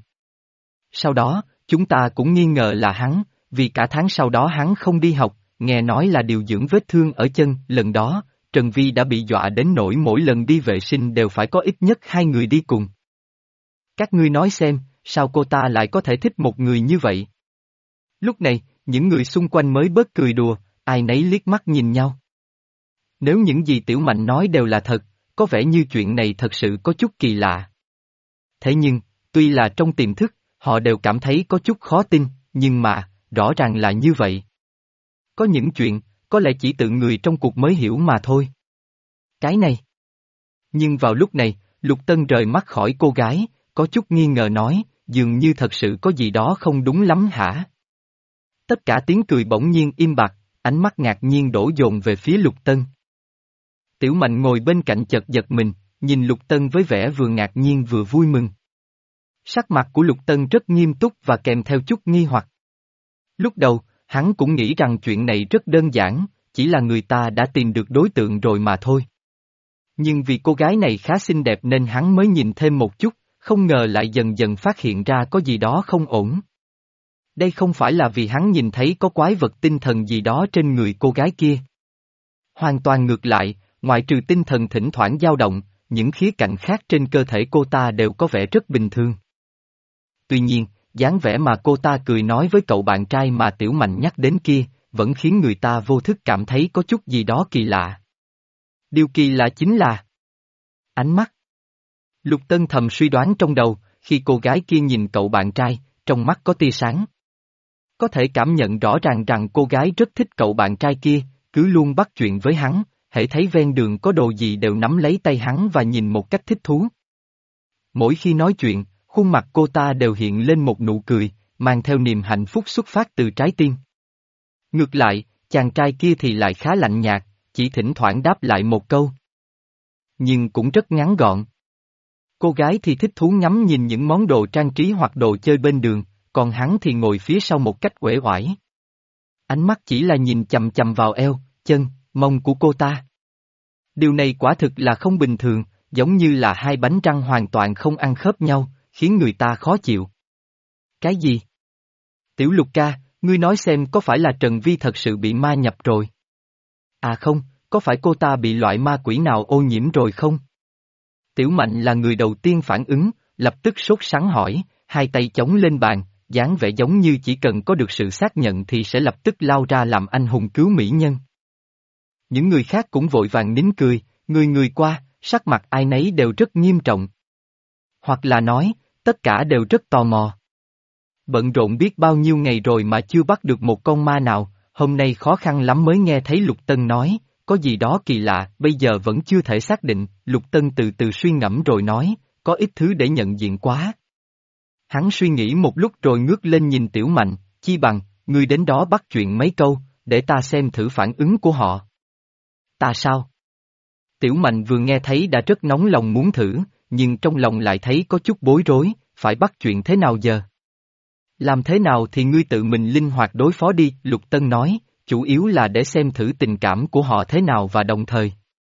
Sau đó, chúng ta cũng nghi ngờ là hắn, vì cả tháng sau đó hắn không đi học, nghe nói là điều dưỡng vết thương ở chân, lần đó, Trần Vi đã bị dọa đến nỗi mỗi lần đi vệ sinh đều phải có ít nhất hai người đi cùng. Các ngươi nói xem, sao cô ta lại có thể thích một người như vậy? Lúc này, những người xung quanh mới bớt cười đùa, ai nấy liếc mắt nhìn nhau. Nếu những gì Tiểu Mạnh nói đều là thật, có vẻ như chuyện này thật sự có chút kỳ lạ. Thế nhưng, tuy là trong tiềm thức, họ đều cảm thấy có chút khó tin, nhưng mà, rõ ràng là như vậy. Có những chuyện, có lẽ chỉ tự người trong cuộc mới hiểu mà thôi. Cái này. Nhưng vào lúc này, Lục Tân rời mắt khỏi cô gái, có chút nghi ngờ nói, dường như thật sự có gì đó không đúng lắm hả? Tất cả tiếng cười bỗng nhiên im bặt, ánh mắt ngạc nhiên đổ dồn về phía Lục Tân. Tiểu Mạnh ngồi bên cạnh chợt giật mình, nhìn Lục Tân với vẻ vừa ngạc nhiên vừa vui mừng. Sắc mặt của Lục Tân rất nghiêm túc và kèm theo chút nghi hoặc. Lúc đầu, hắn cũng nghĩ rằng chuyện này rất đơn giản, chỉ là người ta đã tìm được đối tượng rồi mà thôi. Nhưng vì cô gái này khá xinh đẹp nên hắn mới nhìn thêm một chút, không ngờ lại dần dần phát hiện ra có gì đó không ổn. Đây không phải là vì hắn nhìn thấy có quái vật tinh thần gì đó trên người cô gái kia. Hoàn toàn ngược lại, ngoại trừ tinh thần thỉnh thoảng dao động, những khía cạnh khác trên cơ thể cô ta đều có vẻ rất bình thường. Tuy nhiên, dáng vẻ mà cô ta cười nói với cậu bạn trai mà Tiểu Mạnh nhắc đến kia, vẫn khiến người ta vô thức cảm thấy có chút gì đó kỳ lạ. Điều kỳ lạ chính là ánh mắt. Lục Tân thầm suy đoán trong đầu, khi cô gái kia nhìn cậu bạn trai, trong mắt có tia sáng. Có thể cảm nhận rõ ràng rằng cô gái rất thích cậu bạn trai kia, cứ luôn bắt chuyện với hắn, hễ thấy ven đường có đồ gì đều nắm lấy tay hắn và nhìn một cách thích thú. Mỗi khi nói chuyện, khuôn mặt cô ta đều hiện lên một nụ cười, mang theo niềm hạnh phúc xuất phát từ trái tim. Ngược lại, chàng trai kia thì lại khá lạnh nhạt, chỉ thỉnh thoảng đáp lại một câu. Nhưng cũng rất ngắn gọn. Cô gái thì thích thú ngắm nhìn những món đồ trang trí hoặc đồ chơi bên đường, còn hắn thì ngồi phía sau một cách uể oải. Ánh mắt chỉ là nhìn chằm chằm vào eo, chân, mông của cô ta. Điều này quả thực là không bình thường, giống như là hai bánh răng hoàn toàn không ăn khớp nhau, khiến người ta khó chịu. Cái gì? Tiểu Lục ca, ngươi nói xem có phải là Trần Vi thật sự bị ma nhập rồi? À không, có phải cô ta bị loại ma quỷ nào ô nhiễm rồi không? Tiểu Mạnh là người đầu tiên phản ứng, lập tức sốt sắng hỏi, hai tay chống lên bàn, dáng vẻ giống như chỉ cần có được sự xác nhận thì sẽ lập tức lao ra làm anh hùng cứu mỹ nhân. Những người khác cũng vội vàng nín cười, người người qua, sắc mặt ai nấy đều rất nghiêm trọng. Hoặc là nói, tất cả đều rất tò mò. Bận rộn biết bao nhiêu ngày rồi mà chưa bắt được một con ma nào, hôm nay khó khăn lắm mới nghe thấy Lục Tân nói, có gì đó kỳ lạ, bây giờ vẫn chưa thể xác định, Lục Tân từ từ suy ngẫm rồi nói, có ít thứ để nhận diện quá. Hắn suy nghĩ một lúc rồi ngước lên nhìn Tiểu Mạnh, chi bằng, ngươi đến đó bắt chuyện mấy câu, để ta xem thử phản ứng của họ. Ta sao? Tiểu Mạnh vừa nghe thấy đã rất nóng lòng muốn thử, nhưng trong lòng lại thấy có chút bối rối, phải bắt chuyện thế nào giờ? Làm thế nào thì ngươi tự mình linh hoạt đối phó đi, Lục Tân nói, chủ yếu là để xem thử tình cảm của họ thế nào và đồng thời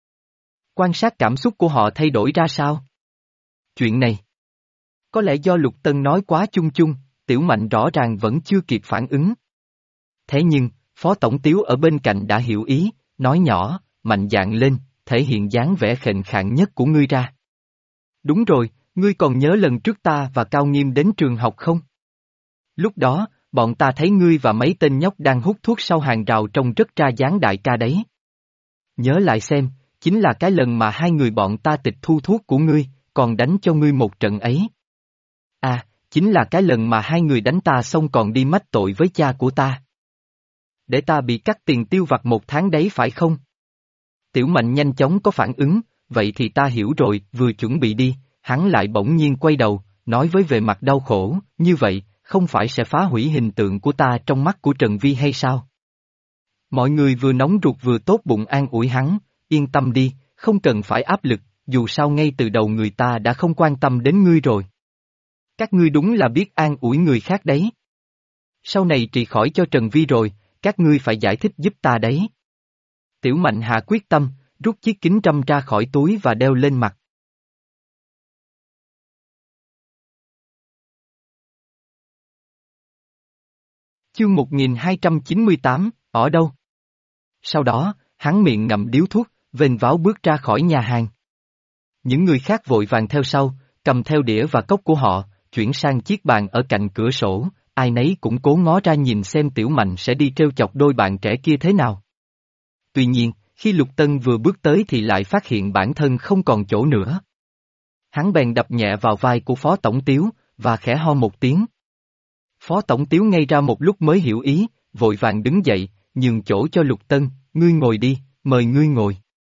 quan sát cảm xúc của họ thay đổi ra sao. Chuyện này, có lẽ do Lục Tân nói quá chung chung, Tiểu Mạnh rõ ràng vẫn chưa kịp phản ứng. Thế nhưng, Phó Tổng Tiếu ở bên cạnh đã hiểu ý, nói nhỏ, mạnh dạn lên, thể hiện dáng vẻ khệnh khạng nhất của ngươi ra. Đúng rồi, ngươi còn nhớ lần trước ta và Cao Nghiêm đến trường học không? Lúc đó, bọn ta thấy ngươi và mấy tên nhóc đang hút thuốc sau hàng rào trông rất ra dáng đại ca đấy. Nhớ lại xem, chính là cái lần mà hai người bọn ta tịch thu thuốc của ngươi, còn đánh cho ngươi một trận ấy. À, chính là cái lần mà hai người đánh ta xong còn đi mách tội với cha của ta. Để ta bị cắt tiền tiêu vặt một tháng đấy phải không? Tiểu Mạnh nhanh chóng có phản ứng, vậy thì ta hiểu rồi, vừa chuẩn bị đi, hắn lại bỗng nhiên quay đầu, nói với vẻ mặt đau khổ, như vậy, không phải sẽ phá hủy hình tượng của ta trong mắt của Trần Vi hay sao? Mọi người vừa nóng ruột vừa tốt bụng an ủi hắn, yên tâm đi, không cần phải áp lực, dù sao ngay từ đầu người ta đã không quan tâm đến ngươi rồi. Các ngươi đúng là biết an ủi người khác đấy. Sau này trị khỏi cho Trần Vi rồi, các ngươi phải giải thích giúp ta đấy. Tiểu Mạnh hạ quyết tâm, rút chiếc kính râm ra khỏi túi và đeo lên mặt. Chương một nghìn hai trăm chín mươi tám, ở đâu? Sau đó, hắn miệng ngậm điếu thuốc, vênh váo bước ra khỏi nhà hàng. Những người khác vội vàng theo sau, cầm theo đĩa và cốc của họ, chuyển sang chiếc bàn ở cạnh cửa sổ, ai nấy cũng cố ngó ra nhìn xem Tiểu Mạnh sẽ đi trêu chọc đôi bạn trẻ kia thế nào. Tuy nhiên, khi Lục Tân vừa bước tới thì lại phát hiện bản thân không còn chỗ nữa. Hắn bèn đập nhẹ vào vai của Phó Tổng Tiếu, và khẽ ho một tiếng. Phó Tổng Tiếu ngây ra một lúc mới hiểu ý, vội vàng đứng dậy, nhường chỗ cho Lục Tân, ngươi ngồi đi, mời ngươi ngồi.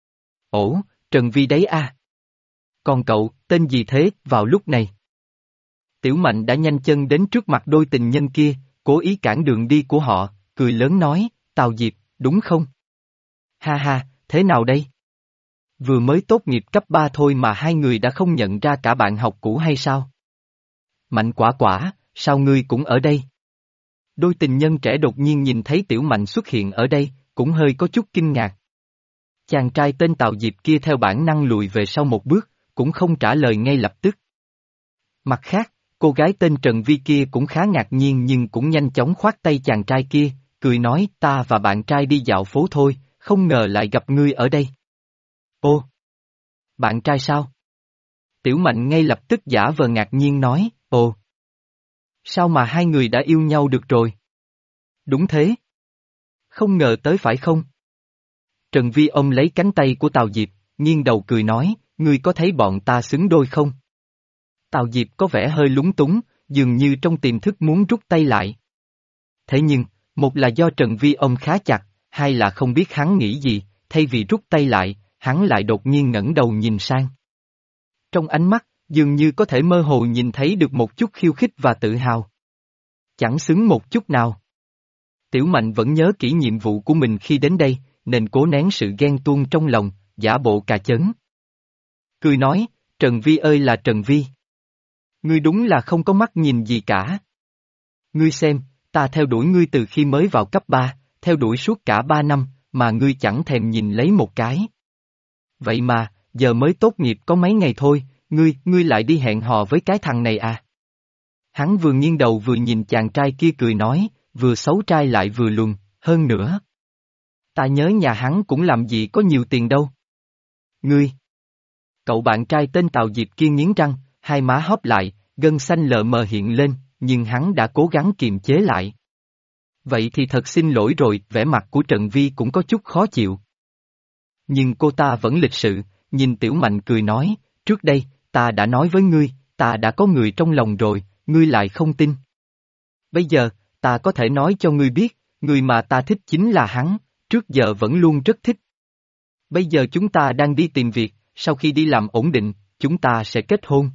Ồ, Trần Vi đấy à. Còn cậu, tên gì thế, vào lúc này? Tiểu Mạnh đã nhanh chân đến trước mặt đôi tình nhân kia, cố ý cản đường đi của họ, cười lớn nói, Tào Diệp, đúng không? Ha ha, thế nào đây? Vừa mới tốt nghiệp cấp ba thôi mà hai người đã không nhận ra cả bạn học cũ hay sao? Mạnh quả quả, sao ngươi cũng ở đây? Đôi tình nhân trẻ đột nhiên nhìn thấy Tiểu Mạnh xuất hiện ở đây, cũng hơi có chút kinh ngạc. Chàng trai tên Tào Diệp kia theo bản năng lùi về sau một bước, cũng không trả lời ngay lập tức. Mặt khác, cô gái tên Trần Vi kia cũng khá ngạc nhiên nhưng cũng nhanh chóng khoát tay chàng trai kia, cười nói ta và bạn trai đi dạo phố thôi, không ngờ lại gặp ngươi ở đây. Ô! Bạn trai sao? Tiểu Mạnh ngay lập tức giả vờ ngạc nhiên nói, ồ! Sao mà hai người đã yêu nhau được rồi? Đúng thế. Không ngờ tới phải không? Trần Vi ôm lấy cánh tay của Tào Diệp, nghiêng đầu cười nói, ngươi có thấy bọn ta xứng đôi không? Tào Diệp có vẻ hơi lúng túng, dường như trong tiềm thức muốn rút tay lại. Thế nhưng, một là do Trần Vi ôm khá chặt, hai là không biết hắn nghĩ gì, thay vì rút tay lại, hắn lại đột nhiên ngẩng đầu nhìn sang. Trong ánh mắt, dường như có thể mơ hồ nhìn thấy được một chút khiêu khích và tự hào. Chẳng xứng một chút nào. Tiểu Mạnh vẫn nhớ kỹ nhiệm vụ của mình khi đến đây, nên cố nén sự ghen tuông trong lòng, giả bộ cà chớn. Cười nói, Trần Vi ơi là Trần Vi. Ngươi đúng là không có mắt nhìn gì cả. Ngươi xem, ta theo đuổi ngươi từ khi mới vào cấp ba, theo đuổi suốt cả ba năm, mà ngươi chẳng thèm nhìn lấy một cái. Vậy mà, giờ mới tốt nghiệp có mấy ngày thôi, ngươi, ngươi lại đi hẹn hò với cái thằng này à? Hắn vừa nghiêng đầu vừa nhìn chàng trai kia cười nói, vừa xấu trai lại vừa lùn, hơn nữa. Ta nhớ nhà hắn cũng làm gì có nhiều tiền đâu. Ngươi! Cậu bạn trai tên Tào Diệp kia nghiến răng, hai má hóp lại, gân xanh lờ mờ hiện lên, nhưng hắn đã cố gắng kiềm chế lại. Vậy thì thật xin lỗi rồi, vẻ mặt của Trần Vi cũng có chút khó chịu. Nhưng cô ta vẫn lịch sự, nhìn Tiểu Mạnh cười nói, trước đây, ta đã nói với ngươi, ta đã có người trong lòng rồi, ngươi lại không tin. Bây giờ, ta có thể nói cho ngươi biết, người mà ta thích chính là hắn, trước giờ vẫn luôn rất thích. Bây giờ chúng ta đang đi tìm việc, sau khi đi làm ổn định, chúng ta sẽ kết hôn.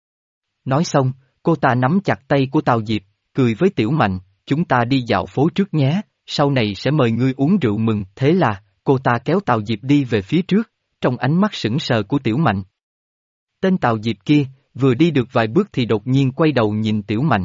Nói xong, cô ta nắm chặt tay của Tào Diệp, cười với Tiểu Mạnh, chúng ta đi dạo phố trước nhé, sau này sẽ mời ngươi uống rượu mừng. Thế là, cô ta kéo Tào Diệp đi về phía trước, trong ánh mắt sững sờ của Tiểu Mạnh. Tên Tào Diệp kia, vừa đi được vài bước thì đột nhiên quay đầu nhìn Tiểu Mạnh.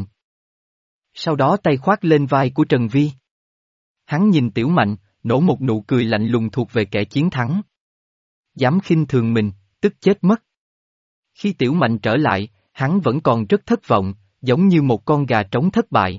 Sau đó tay khoác lên vai của Trần Vi. Hắn nhìn Tiểu Mạnh, nổ một nụ cười lạnh lùng thuộc về kẻ chiến thắng. Dám khinh thường mình, tức chết mất. Khi Tiểu Mạnh trở lại, hắn vẫn còn rất thất vọng, giống như một con gà trống thất bại.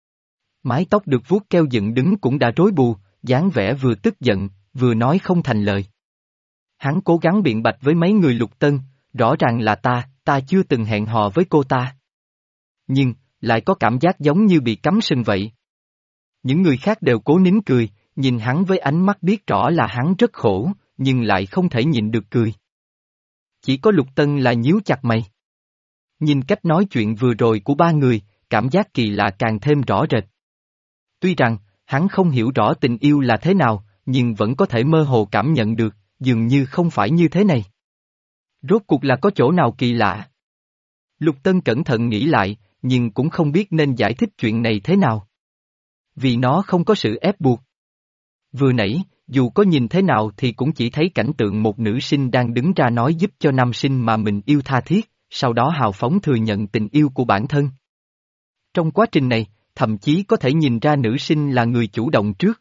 Mái tóc được vuốt keo dựng đứng cũng đã rối bù, dáng vẻ vừa tức giận, vừa nói không thành lời. Hắn cố gắng biện bạch với mấy người Lục Tân, rõ ràng là ta, ta chưa từng hẹn hò với cô ta. Nhưng, lại có cảm giác giống như bị cắm sừng vậy. Những người khác đều cố nín cười, nhìn hắn với ánh mắt biết rõ là hắn rất khổ, nhưng lại không thể nhịn được cười. Chỉ có Lục Tân là nhíu chặt mày. Nhìn cách nói chuyện vừa rồi của ba người, cảm giác kỳ lạ càng thêm rõ rệt. Tuy rằng, hắn không hiểu rõ tình yêu là thế nào, nhưng vẫn có thể mơ hồ cảm nhận được, dường như không phải như thế này. Rốt cuộc là có chỗ nào kỳ lạ? Lục Tân cẩn thận nghĩ lại, nhưng cũng không biết nên giải thích chuyện này thế nào. Vì nó không có sự ép buộc. Vừa nãy, dù có nhìn thế nào thì cũng chỉ thấy cảnh tượng một nữ sinh đang đứng ra nói giúp cho nam sinh mà mình yêu tha thiết, sau đó hào phóng thừa nhận tình yêu của bản thân. Trong quá trình này, thậm chí có thể nhìn ra nữ sinh là người chủ động trước.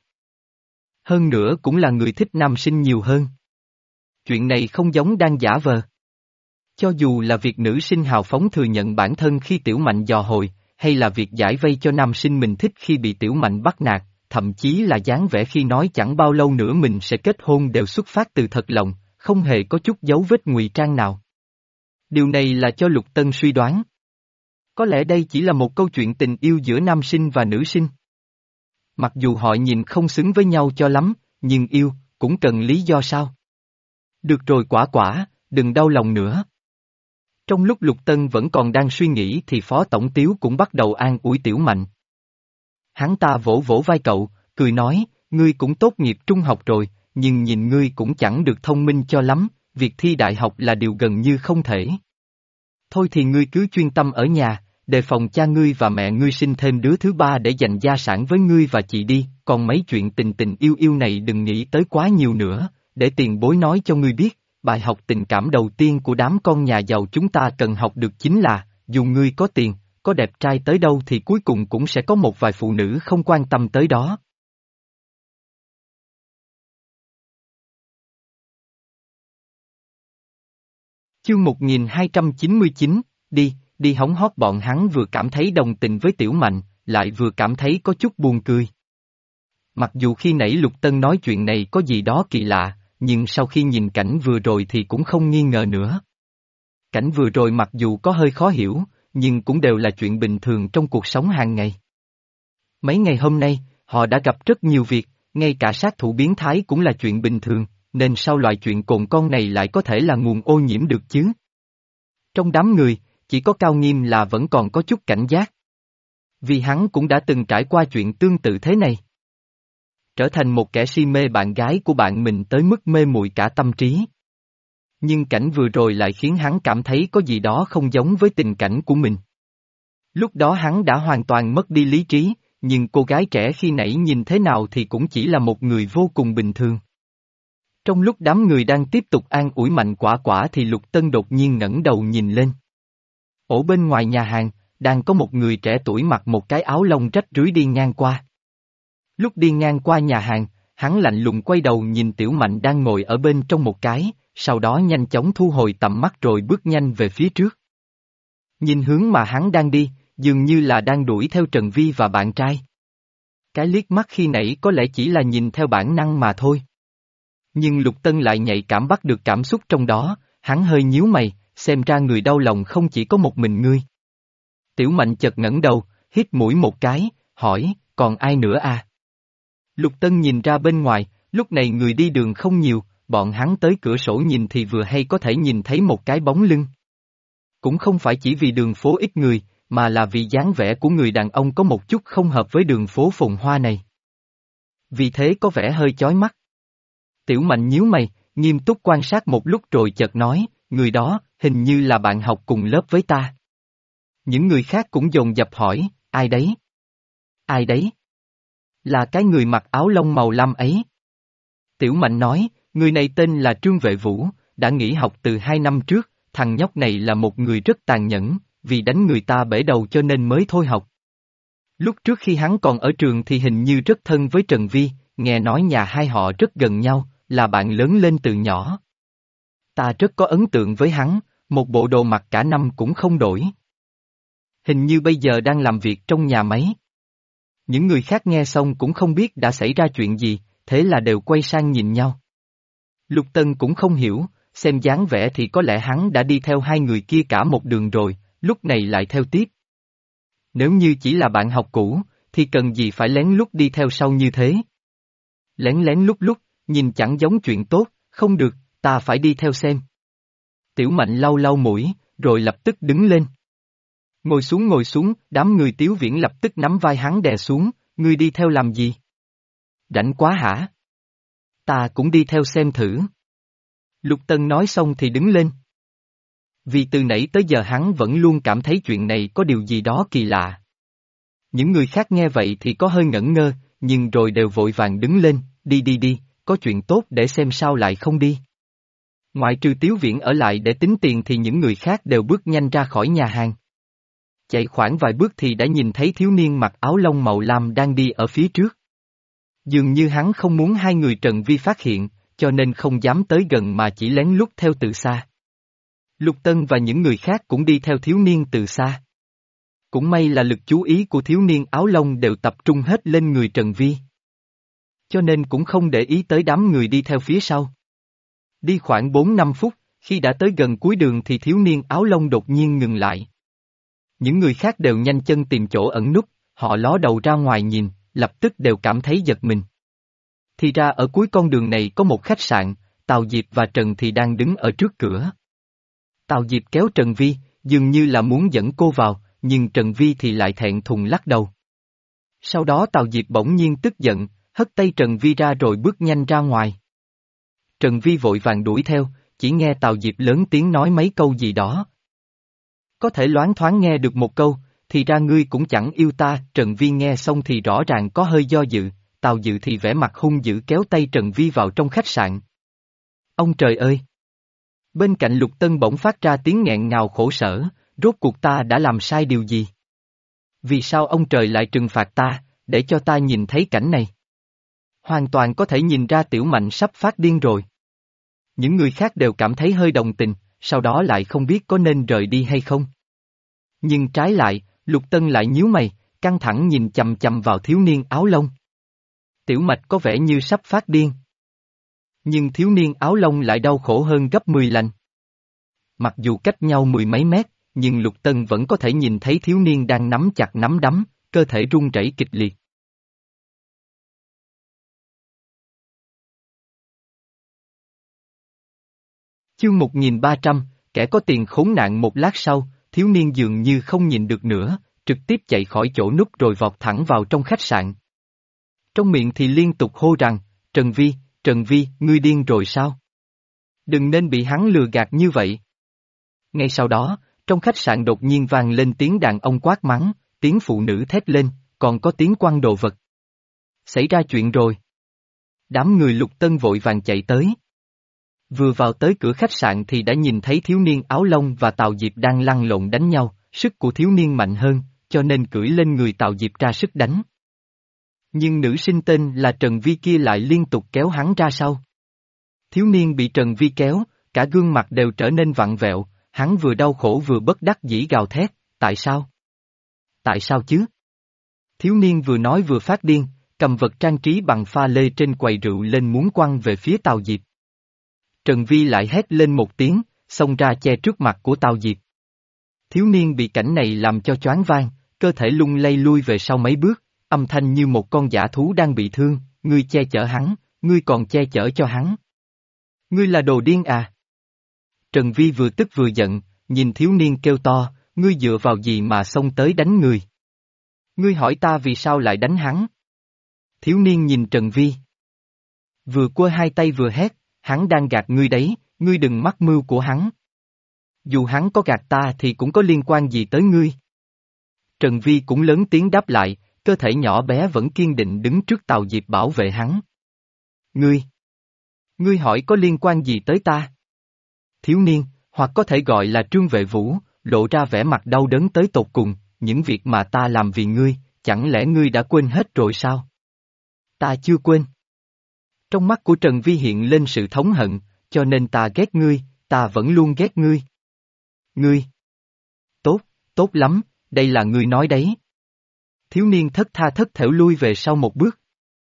Hơn nữa cũng là người thích nam sinh nhiều hơn. Chuyện này không giống đang giả vờ. Cho dù là việc nữ sinh hào phóng thừa nhận bản thân khi Tiểu Mạnh dò hồi, hay là việc giải vây cho nam sinh mình thích khi bị Tiểu Mạnh bắt nạt, thậm chí là dáng vẻ khi nói chẳng bao lâu nữa mình sẽ kết hôn đều xuất phát từ thật lòng, không hề có chút dấu vết ngụy trang nào. Điều này là cho Lục Tân suy đoán. Có lẽ đây chỉ là một câu chuyện tình yêu giữa nam sinh và nữ sinh. Mặc dù họ nhìn không xứng với nhau cho lắm, nhưng yêu, cũng cần lý do sao? Được rồi Quả Quả, đừng đau lòng nữa. Trong lúc Lục Tân vẫn còn đang suy nghĩ thì Phó Tổng Tiếu cũng bắt đầu an ủi Tiểu Mạnh. Hắn ta vỗ vỗ vai cậu, cười nói, ngươi cũng tốt nghiệp trung học rồi, nhưng nhìn ngươi cũng chẳng được thông minh cho lắm, việc thi đại học là điều gần như không thể. Thôi thì ngươi cứ chuyên tâm ở nhà, đề phòng cha ngươi và mẹ ngươi sinh thêm đứa thứ ba để dành gia sản với ngươi và chị đi, còn mấy chuyện tình tình yêu yêu này đừng nghĩ tới quá nhiều nữa, để tiền bối nói cho ngươi biết, bài học tình cảm đầu tiên của đám con nhà giàu chúng ta cần học được chính là, dù ngươi có tiền, có đẹp trai tới đâu thì cuối cùng cũng sẽ có một vài phụ nữ không quan tâm tới đó. Chương một nghìn hai trăm chín mươi chín, đi, đi hóng hót. Bọn hắn vừa cảm thấy đồng tình với Tiểu Mạnh, lại vừa cảm thấy có chút buồn cười. Mặc dù khi nãy Lục Tân nói chuyện này có gì đó kỳ lạ, nhưng sau khi nhìn cảnh vừa rồi thì cũng không nghi ngờ nữa. Cảnh vừa rồi mặc dù có hơi khó hiểu, nhưng cũng đều là chuyện bình thường trong cuộc sống hàng ngày. Mấy ngày hôm nay, họ đã gặp rất nhiều việc, ngay cả sát thủ biến thái cũng là chuyện bình thường, nên sao loại chuyện cồn con này lại có thể là nguồn ô nhiễm được chứ? Trong đám người, chỉ có Cao Nghiêm là vẫn còn có chút cảnh giác. Vì hắn cũng đã từng trải qua chuyện tương tự thế này. Trở thành một kẻ si mê bạn gái của bạn mình tới mức mê muội cả tâm trí. Nhưng cảnh vừa rồi lại khiến hắn cảm thấy có gì đó không giống với tình cảnh của mình. Lúc đó hắn đã hoàn toàn mất đi lý trí, nhưng cô gái trẻ khi nãy nhìn thế nào thì cũng chỉ là một người vô cùng bình thường. Trong lúc đám người đang tiếp tục an ủi Mạnh Quả Quả thì Lục Tân đột nhiên ngẩng đầu nhìn lên. Ở bên ngoài nhà hàng, đang có một người trẻ tuổi mặc một cái áo lông rách rưới đi ngang qua. Lúc đi ngang qua nhà hàng, hắn lạnh lùng quay đầu nhìn Tiểu Mạnh đang ngồi ở bên trong một cái, sau đó nhanh chóng thu hồi tầm mắt rồi bước nhanh về phía trước. Nhìn hướng mà hắn đang đi, dường như là đang đuổi theo Trần Vi và bạn trai. Cái liếc mắt khi nãy có lẽ chỉ là nhìn theo bản năng mà thôi. Nhưng Lục Tân lại nhạy cảm bắt được cảm xúc trong đó, hắn hơi nhíu mày, xem ra người đau lòng không chỉ có một mình ngươi. Tiểu Mạnh chợt ngẩng đầu, hít mũi một cái, hỏi, còn ai nữa à? Lục Tân nhìn ra bên ngoài, lúc này người đi đường không nhiều, bọn hắn tới cửa sổ nhìn thì vừa hay có thể nhìn thấy một cái bóng lưng. Cũng không phải chỉ vì đường phố ít người, mà là vì dáng vẻ của người đàn ông có một chút không hợp với đường phố phồn hoa này. Vì thế có vẻ hơi chói mắt. Tiểu Mạnh nhíu mày, nghiêm túc quan sát một lúc rồi chợt nói, người đó, hình như là bạn học cùng lớp với ta. Những người khác cũng dồn dập hỏi, ai đấy? Ai đấy? Là cái người mặc áo lông màu lam ấy. Tiểu Mạnh nói, người này tên là Trương Vệ Vũ, đã nghỉ học từ hai năm trước, thằng nhóc này là một người rất tàn nhẫn, vì đánh người ta bể đầu cho nên mới thôi học. Lúc trước khi hắn còn ở trường thì hình như rất thân với Trần Vi, nghe nói nhà hai họ rất gần nhau, là bạn lớn lên từ nhỏ. Ta rất có ấn tượng với hắn, một bộ đồ mặc cả năm cũng không đổi. Hình như bây giờ đang làm việc trong nhà máy. Những người khác nghe xong cũng không biết đã xảy ra chuyện gì, thế là đều quay sang nhìn nhau. Lục Tân cũng không hiểu, xem dáng vẻ thì có lẽ hắn đã đi theo hai người kia cả một đường rồi, lúc này lại theo tiếp. Nếu như chỉ là bạn học cũ, thì cần gì phải lén lút đi theo sau như thế? Lén lén lút lút, nhìn chẳng giống chuyện tốt, không được, ta phải đi theo xem. Tiểu Mạnh lau lau mũi, rồi lập tức đứng lên. Ngồi xuống ngồi xuống, đám người Tiếu Viễn lập tức nắm vai hắn đè xuống, ngươi đi theo làm gì? Rảnh quá hả? Ta cũng đi theo xem thử. Lục Tân nói xong thì đứng lên. Vì từ nãy tới giờ hắn vẫn luôn cảm thấy chuyện này có điều gì đó kỳ lạ. Những người khác nghe vậy thì có hơi ngẩn ngơ, nhưng rồi đều vội vàng đứng lên, đi đi đi, có chuyện tốt để xem sao lại không đi. Ngoại trừ Tiếu Viễn ở lại để tính tiền thì những người khác đều bước nhanh ra khỏi nhà hàng. Chạy khoảng vài bước thì đã nhìn thấy thiếu niên mặc áo lông màu lam đang đi ở phía trước. Dường như hắn không muốn hai người Trần Vi phát hiện, cho nên không dám tới gần mà chỉ lén lút theo từ xa. Lục Tân và những người khác cũng đi theo thiếu niên từ xa. Cũng may là lực chú ý của thiếu niên áo lông đều tập trung hết lên người Trần Vi. Cho nên cũng không để ý tới đám người đi theo phía sau. Đi khoảng bốn năm phút, khi đã tới gần cuối đường thì thiếu niên áo lông đột nhiên ngừng lại. Những người khác đều nhanh chân tìm chỗ ẩn núp, họ ló đầu ra ngoài nhìn, lập tức đều cảm thấy giật mình. Thì ra ở cuối con đường này có một khách sạn, Tào Diệp và Trần thì đang đứng ở trước cửa. Tào Diệp kéo Trần Vi, dường như là muốn dẫn cô vào, nhưng Trần Vi thì lại thẹn thùng lắc đầu. Sau đó Tào Diệp bỗng nhiên tức giận, hất tay Trần Vi ra rồi bước nhanh ra ngoài. Trần Vi vội vàng đuổi theo, chỉ nghe Tào Diệp lớn tiếng nói mấy câu gì đó. Có thể loáng thoáng nghe được một câu, thì ra ngươi cũng chẳng yêu ta, Trần Vi nghe xong thì rõ ràng có hơi do dự, Tào Dự thì vẻ mặt hung dữ kéo tay Trần Vi vào trong khách sạn. Ông trời ơi! Bên cạnh Lục Tân bỗng phát ra tiếng nghẹn ngào khổ sở, rốt cuộc ta đã làm sai điều gì? Vì sao ông trời lại trừng phạt ta, để cho ta nhìn thấy cảnh này? Hoàn toàn có thể nhìn ra Tiểu Mạnh sắp phát điên rồi. Những người khác đều cảm thấy hơi đồng tình, sau đó lại không biết có nên rời đi hay không. Nhưng trái lại, Lục Tân lại nhíu mày, căng thẳng nhìn chằm chằm vào thiếu niên áo lông. Tiểu Mạch có vẻ như sắp phát điên. Nhưng thiếu niên áo lông lại đau khổ hơn gấp mười lần. Mặc dù cách nhau mười mấy mét, nhưng Lục Tân vẫn có thể nhìn thấy thiếu niên đang nắm chặt nắm đấm, cơ thể run rẩy kịch liệt. Chương một nghìn ba trăm, kẻ có tiền khốn nạn. Một lát sau, thiếu niên dường như không nhìn được nữa, trực tiếp chạy khỏi chỗ núp rồi vọt thẳng vào trong khách sạn. Trong miệng thì liên tục hô rằng, Trần Vi, Trần Vi, ngươi điên rồi sao? Đừng nên bị hắn lừa gạt như vậy. Ngay sau đó, trong khách sạn đột nhiên vang lên tiếng đàn ông quát mắng, tiếng phụ nữ thét lên, còn có tiếng quăng đồ vật. Xảy ra chuyện rồi. Đám người Lục Tân vội vàng chạy tới. Vừa vào tới cửa khách sạn thì đã nhìn thấy thiếu niên áo lông và Tào Diệp đang lăn lộn đánh nhau, sức của thiếu niên mạnh hơn, cho nên cưỡi lên người Tào Diệp ra sức đánh. Nhưng nữ sinh tên là Trần Vi kia lại liên tục kéo hắn ra sau. Thiếu niên bị Trần Vi kéo, cả gương mặt đều trở nên vặn vẹo, hắn vừa đau khổ vừa bất đắc dĩ gào thét, tại sao? Tại sao chứ? Thiếu niên vừa nói vừa phát điên, cầm vật trang trí bằng pha lê trên quầy rượu lên muốn quăng về phía Tào Diệp. Trần Vi lại hét lên một tiếng, xông ra che trước mặt của Tào Diệp. Thiếu niên bị cảnh này làm cho choáng váng, cơ thể lung lay lui về sau mấy bước, âm thanh như một con dã thú đang bị thương, ngươi che chở hắn, ngươi còn che chở cho hắn. Ngươi là đồ điên à? Trần Vi vừa tức vừa giận, nhìn thiếu niên kêu to, ngươi dựa vào gì mà xông tới đánh người? Ngươi hỏi ta vì sao lại đánh hắn? Thiếu niên nhìn Trần Vi. Vừa quơ hai tay vừa hét, hắn đang gạt ngươi đấy, ngươi đừng mắc mưu của hắn. Dù hắn có gạt ta thì cũng có liên quan gì tới ngươi? Trần Vi cũng lớn tiếng đáp lại, cơ thể nhỏ bé vẫn kiên định đứng trước Tào Diệp bảo vệ hắn. Ngươi! Ngươi hỏi có liên quan gì tới ta? Thiếu niên, hoặc có thể gọi là Trương Vệ Vũ, lộ ra vẻ mặt đau đớn tới tột cùng, những việc mà ta làm vì ngươi, chẳng lẽ ngươi đã quên hết rồi sao? Ta chưa quên. Trong mắt của Trần Vi hiện lên sự thống hận, cho nên ta ghét ngươi, ta vẫn luôn ghét ngươi. Ngươi! Tốt, tốt lắm, đây là ngươi nói đấy. Thiếu niên thất tha thất thểu lui về sau một bước.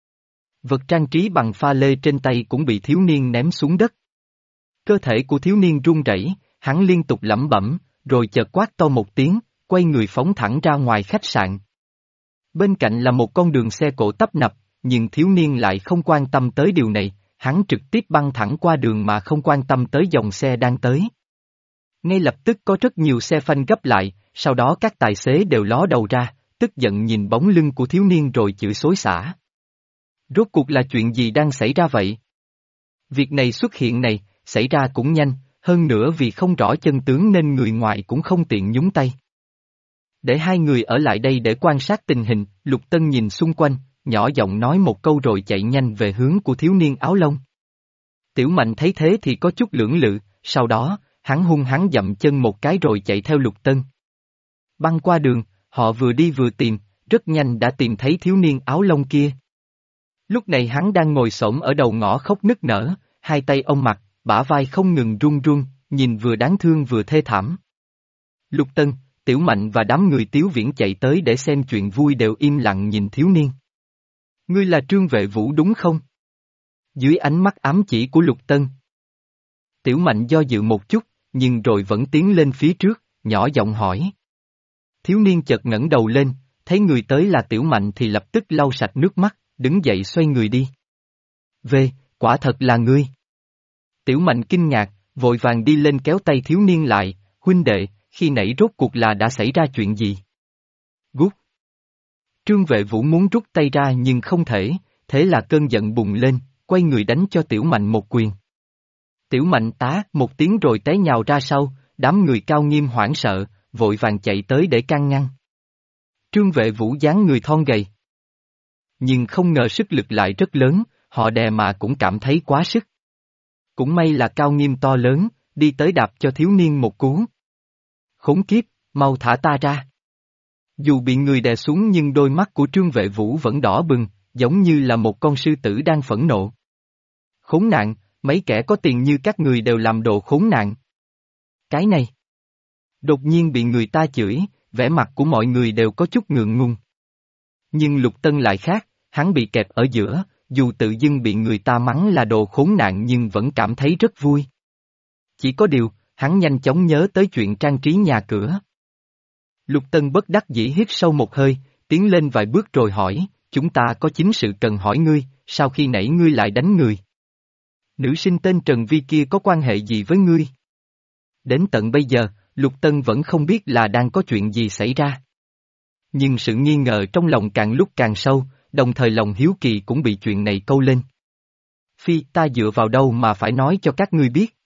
Vật trang trí bằng pha lê trên tay cũng bị thiếu niên ném xuống đất. Cơ thể của thiếu niên run rẩy, hắn liên tục lẩm bẩm, rồi chợt quát to một tiếng, quay người phóng thẳng ra ngoài khách sạn. Bên cạnh là một con đường xe cộ tấp nập, nhưng thiếu niên lại không quan tâm tới điều này, hắn trực tiếp băng thẳng qua đường mà không quan tâm tới dòng xe đang tới. Ngay lập tức có rất nhiều xe phanh gấp lại, sau đó các tài xế đều ló đầu ra, tức giận nhìn bóng lưng của thiếu niên rồi chửi xối xả. Rốt cuộc là chuyện gì đang xảy ra vậy? Việc này xuất hiện này, xảy ra cũng nhanh, hơn nữa vì không rõ chân tướng nên người ngoài cũng không tiện nhúng tay. Để hai người ở lại đây để quan sát tình hình, Lục Tân nhìn xung quanh, nhỏ giọng nói một câu rồi chạy nhanh về hướng của thiếu niên áo lông. Tiểu Mạnh thấy thế thì có chút lưỡng lự, sau đó, hắn hung hắn dậm chân một cái rồi chạy theo Lục Tân. Băng qua đường, họ vừa đi vừa tìm, rất nhanh đã tìm thấy thiếu niên áo lông kia. Lúc này hắn đang ngồi xổm ở đầu ngõ khóc nức nở, hai tay ôm mặt, bả vai không ngừng run run, nhìn vừa đáng thương vừa thê thảm. Lục Tân, Tiểu Mạnh và đám người Tiếu Viễn chạy tới để xem chuyện vui đều im lặng nhìn thiếu niên. Ngươi là Trương Vệ Vũ đúng không? Dưới ánh mắt ám chỉ của Lục Tân. Tiểu Mạnh do dự một chút, nhưng rồi vẫn tiến lên phía trước, nhỏ giọng hỏi. Thiếu niên chợt ngẩng đầu lên, thấy người tới là Tiểu Mạnh thì lập tức lau sạch nước mắt, đứng dậy xoay người đi. Về, quả thật là ngươi. Tiểu Mạnh kinh ngạc, vội vàng đi lên kéo tay thiếu niên lại, huynh đệ, khi nãy rốt cuộc là đã xảy ra chuyện gì? Gút. Trương Vệ Vũ muốn rút tay ra nhưng không thể, thế là cơn giận bùng lên, quay người đánh cho Tiểu Mạnh một quyền. Tiểu Mạnh tá một tiếng rồi té nhào ra sau, đám người cao nghiêm hoảng sợ, vội vàng chạy tới để can ngăn. Trương Vệ Vũ dáng người thon gầy. Nhưng không ngờ sức lực lại rất lớn, họ đè mà cũng cảm thấy quá sức. Cũng may là cao nghiêm to lớn, đi tới đạp cho thiếu niên một cú. Khốn kiếp, mau thả ta ra. Dù bị người đè xuống nhưng đôi mắt của Trương Vệ Vũ vẫn đỏ bừng, giống như là một con sư tử đang phẫn nộ. Khốn nạn, mấy kẻ có tiền như các người đều làm đồ khốn nạn. Cái này. Đột nhiên bị người ta chửi, vẻ mặt của mọi người đều có chút ngượng ngùng. Nhưng Lục Tân lại khác, hắn bị kẹp ở giữa, dù tự dưng bị người ta mắng là đồ khốn nạn nhưng vẫn cảm thấy rất vui. Chỉ có điều, hắn nhanh chóng nhớ tới chuyện trang trí nhà cửa. Lục Tân bất đắc dĩ hít sâu một hơi, tiến lên vài bước rồi hỏi, chúng ta có chính sự cần hỏi ngươi, sao khi nãy ngươi lại đánh người? Nữ sinh tên Trần Vi kia có quan hệ gì với ngươi? Đến tận bây giờ, Lục Tân vẫn không biết là đang có chuyện gì xảy ra. Nhưng sự nghi ngờ trong lòng càng lúc càng sâu, đồng thời lòng hiếu kỳ cũng bị chuyện này câu lên. Phi, ta dựa vào đâu mà phải nói cho các ngươi biết?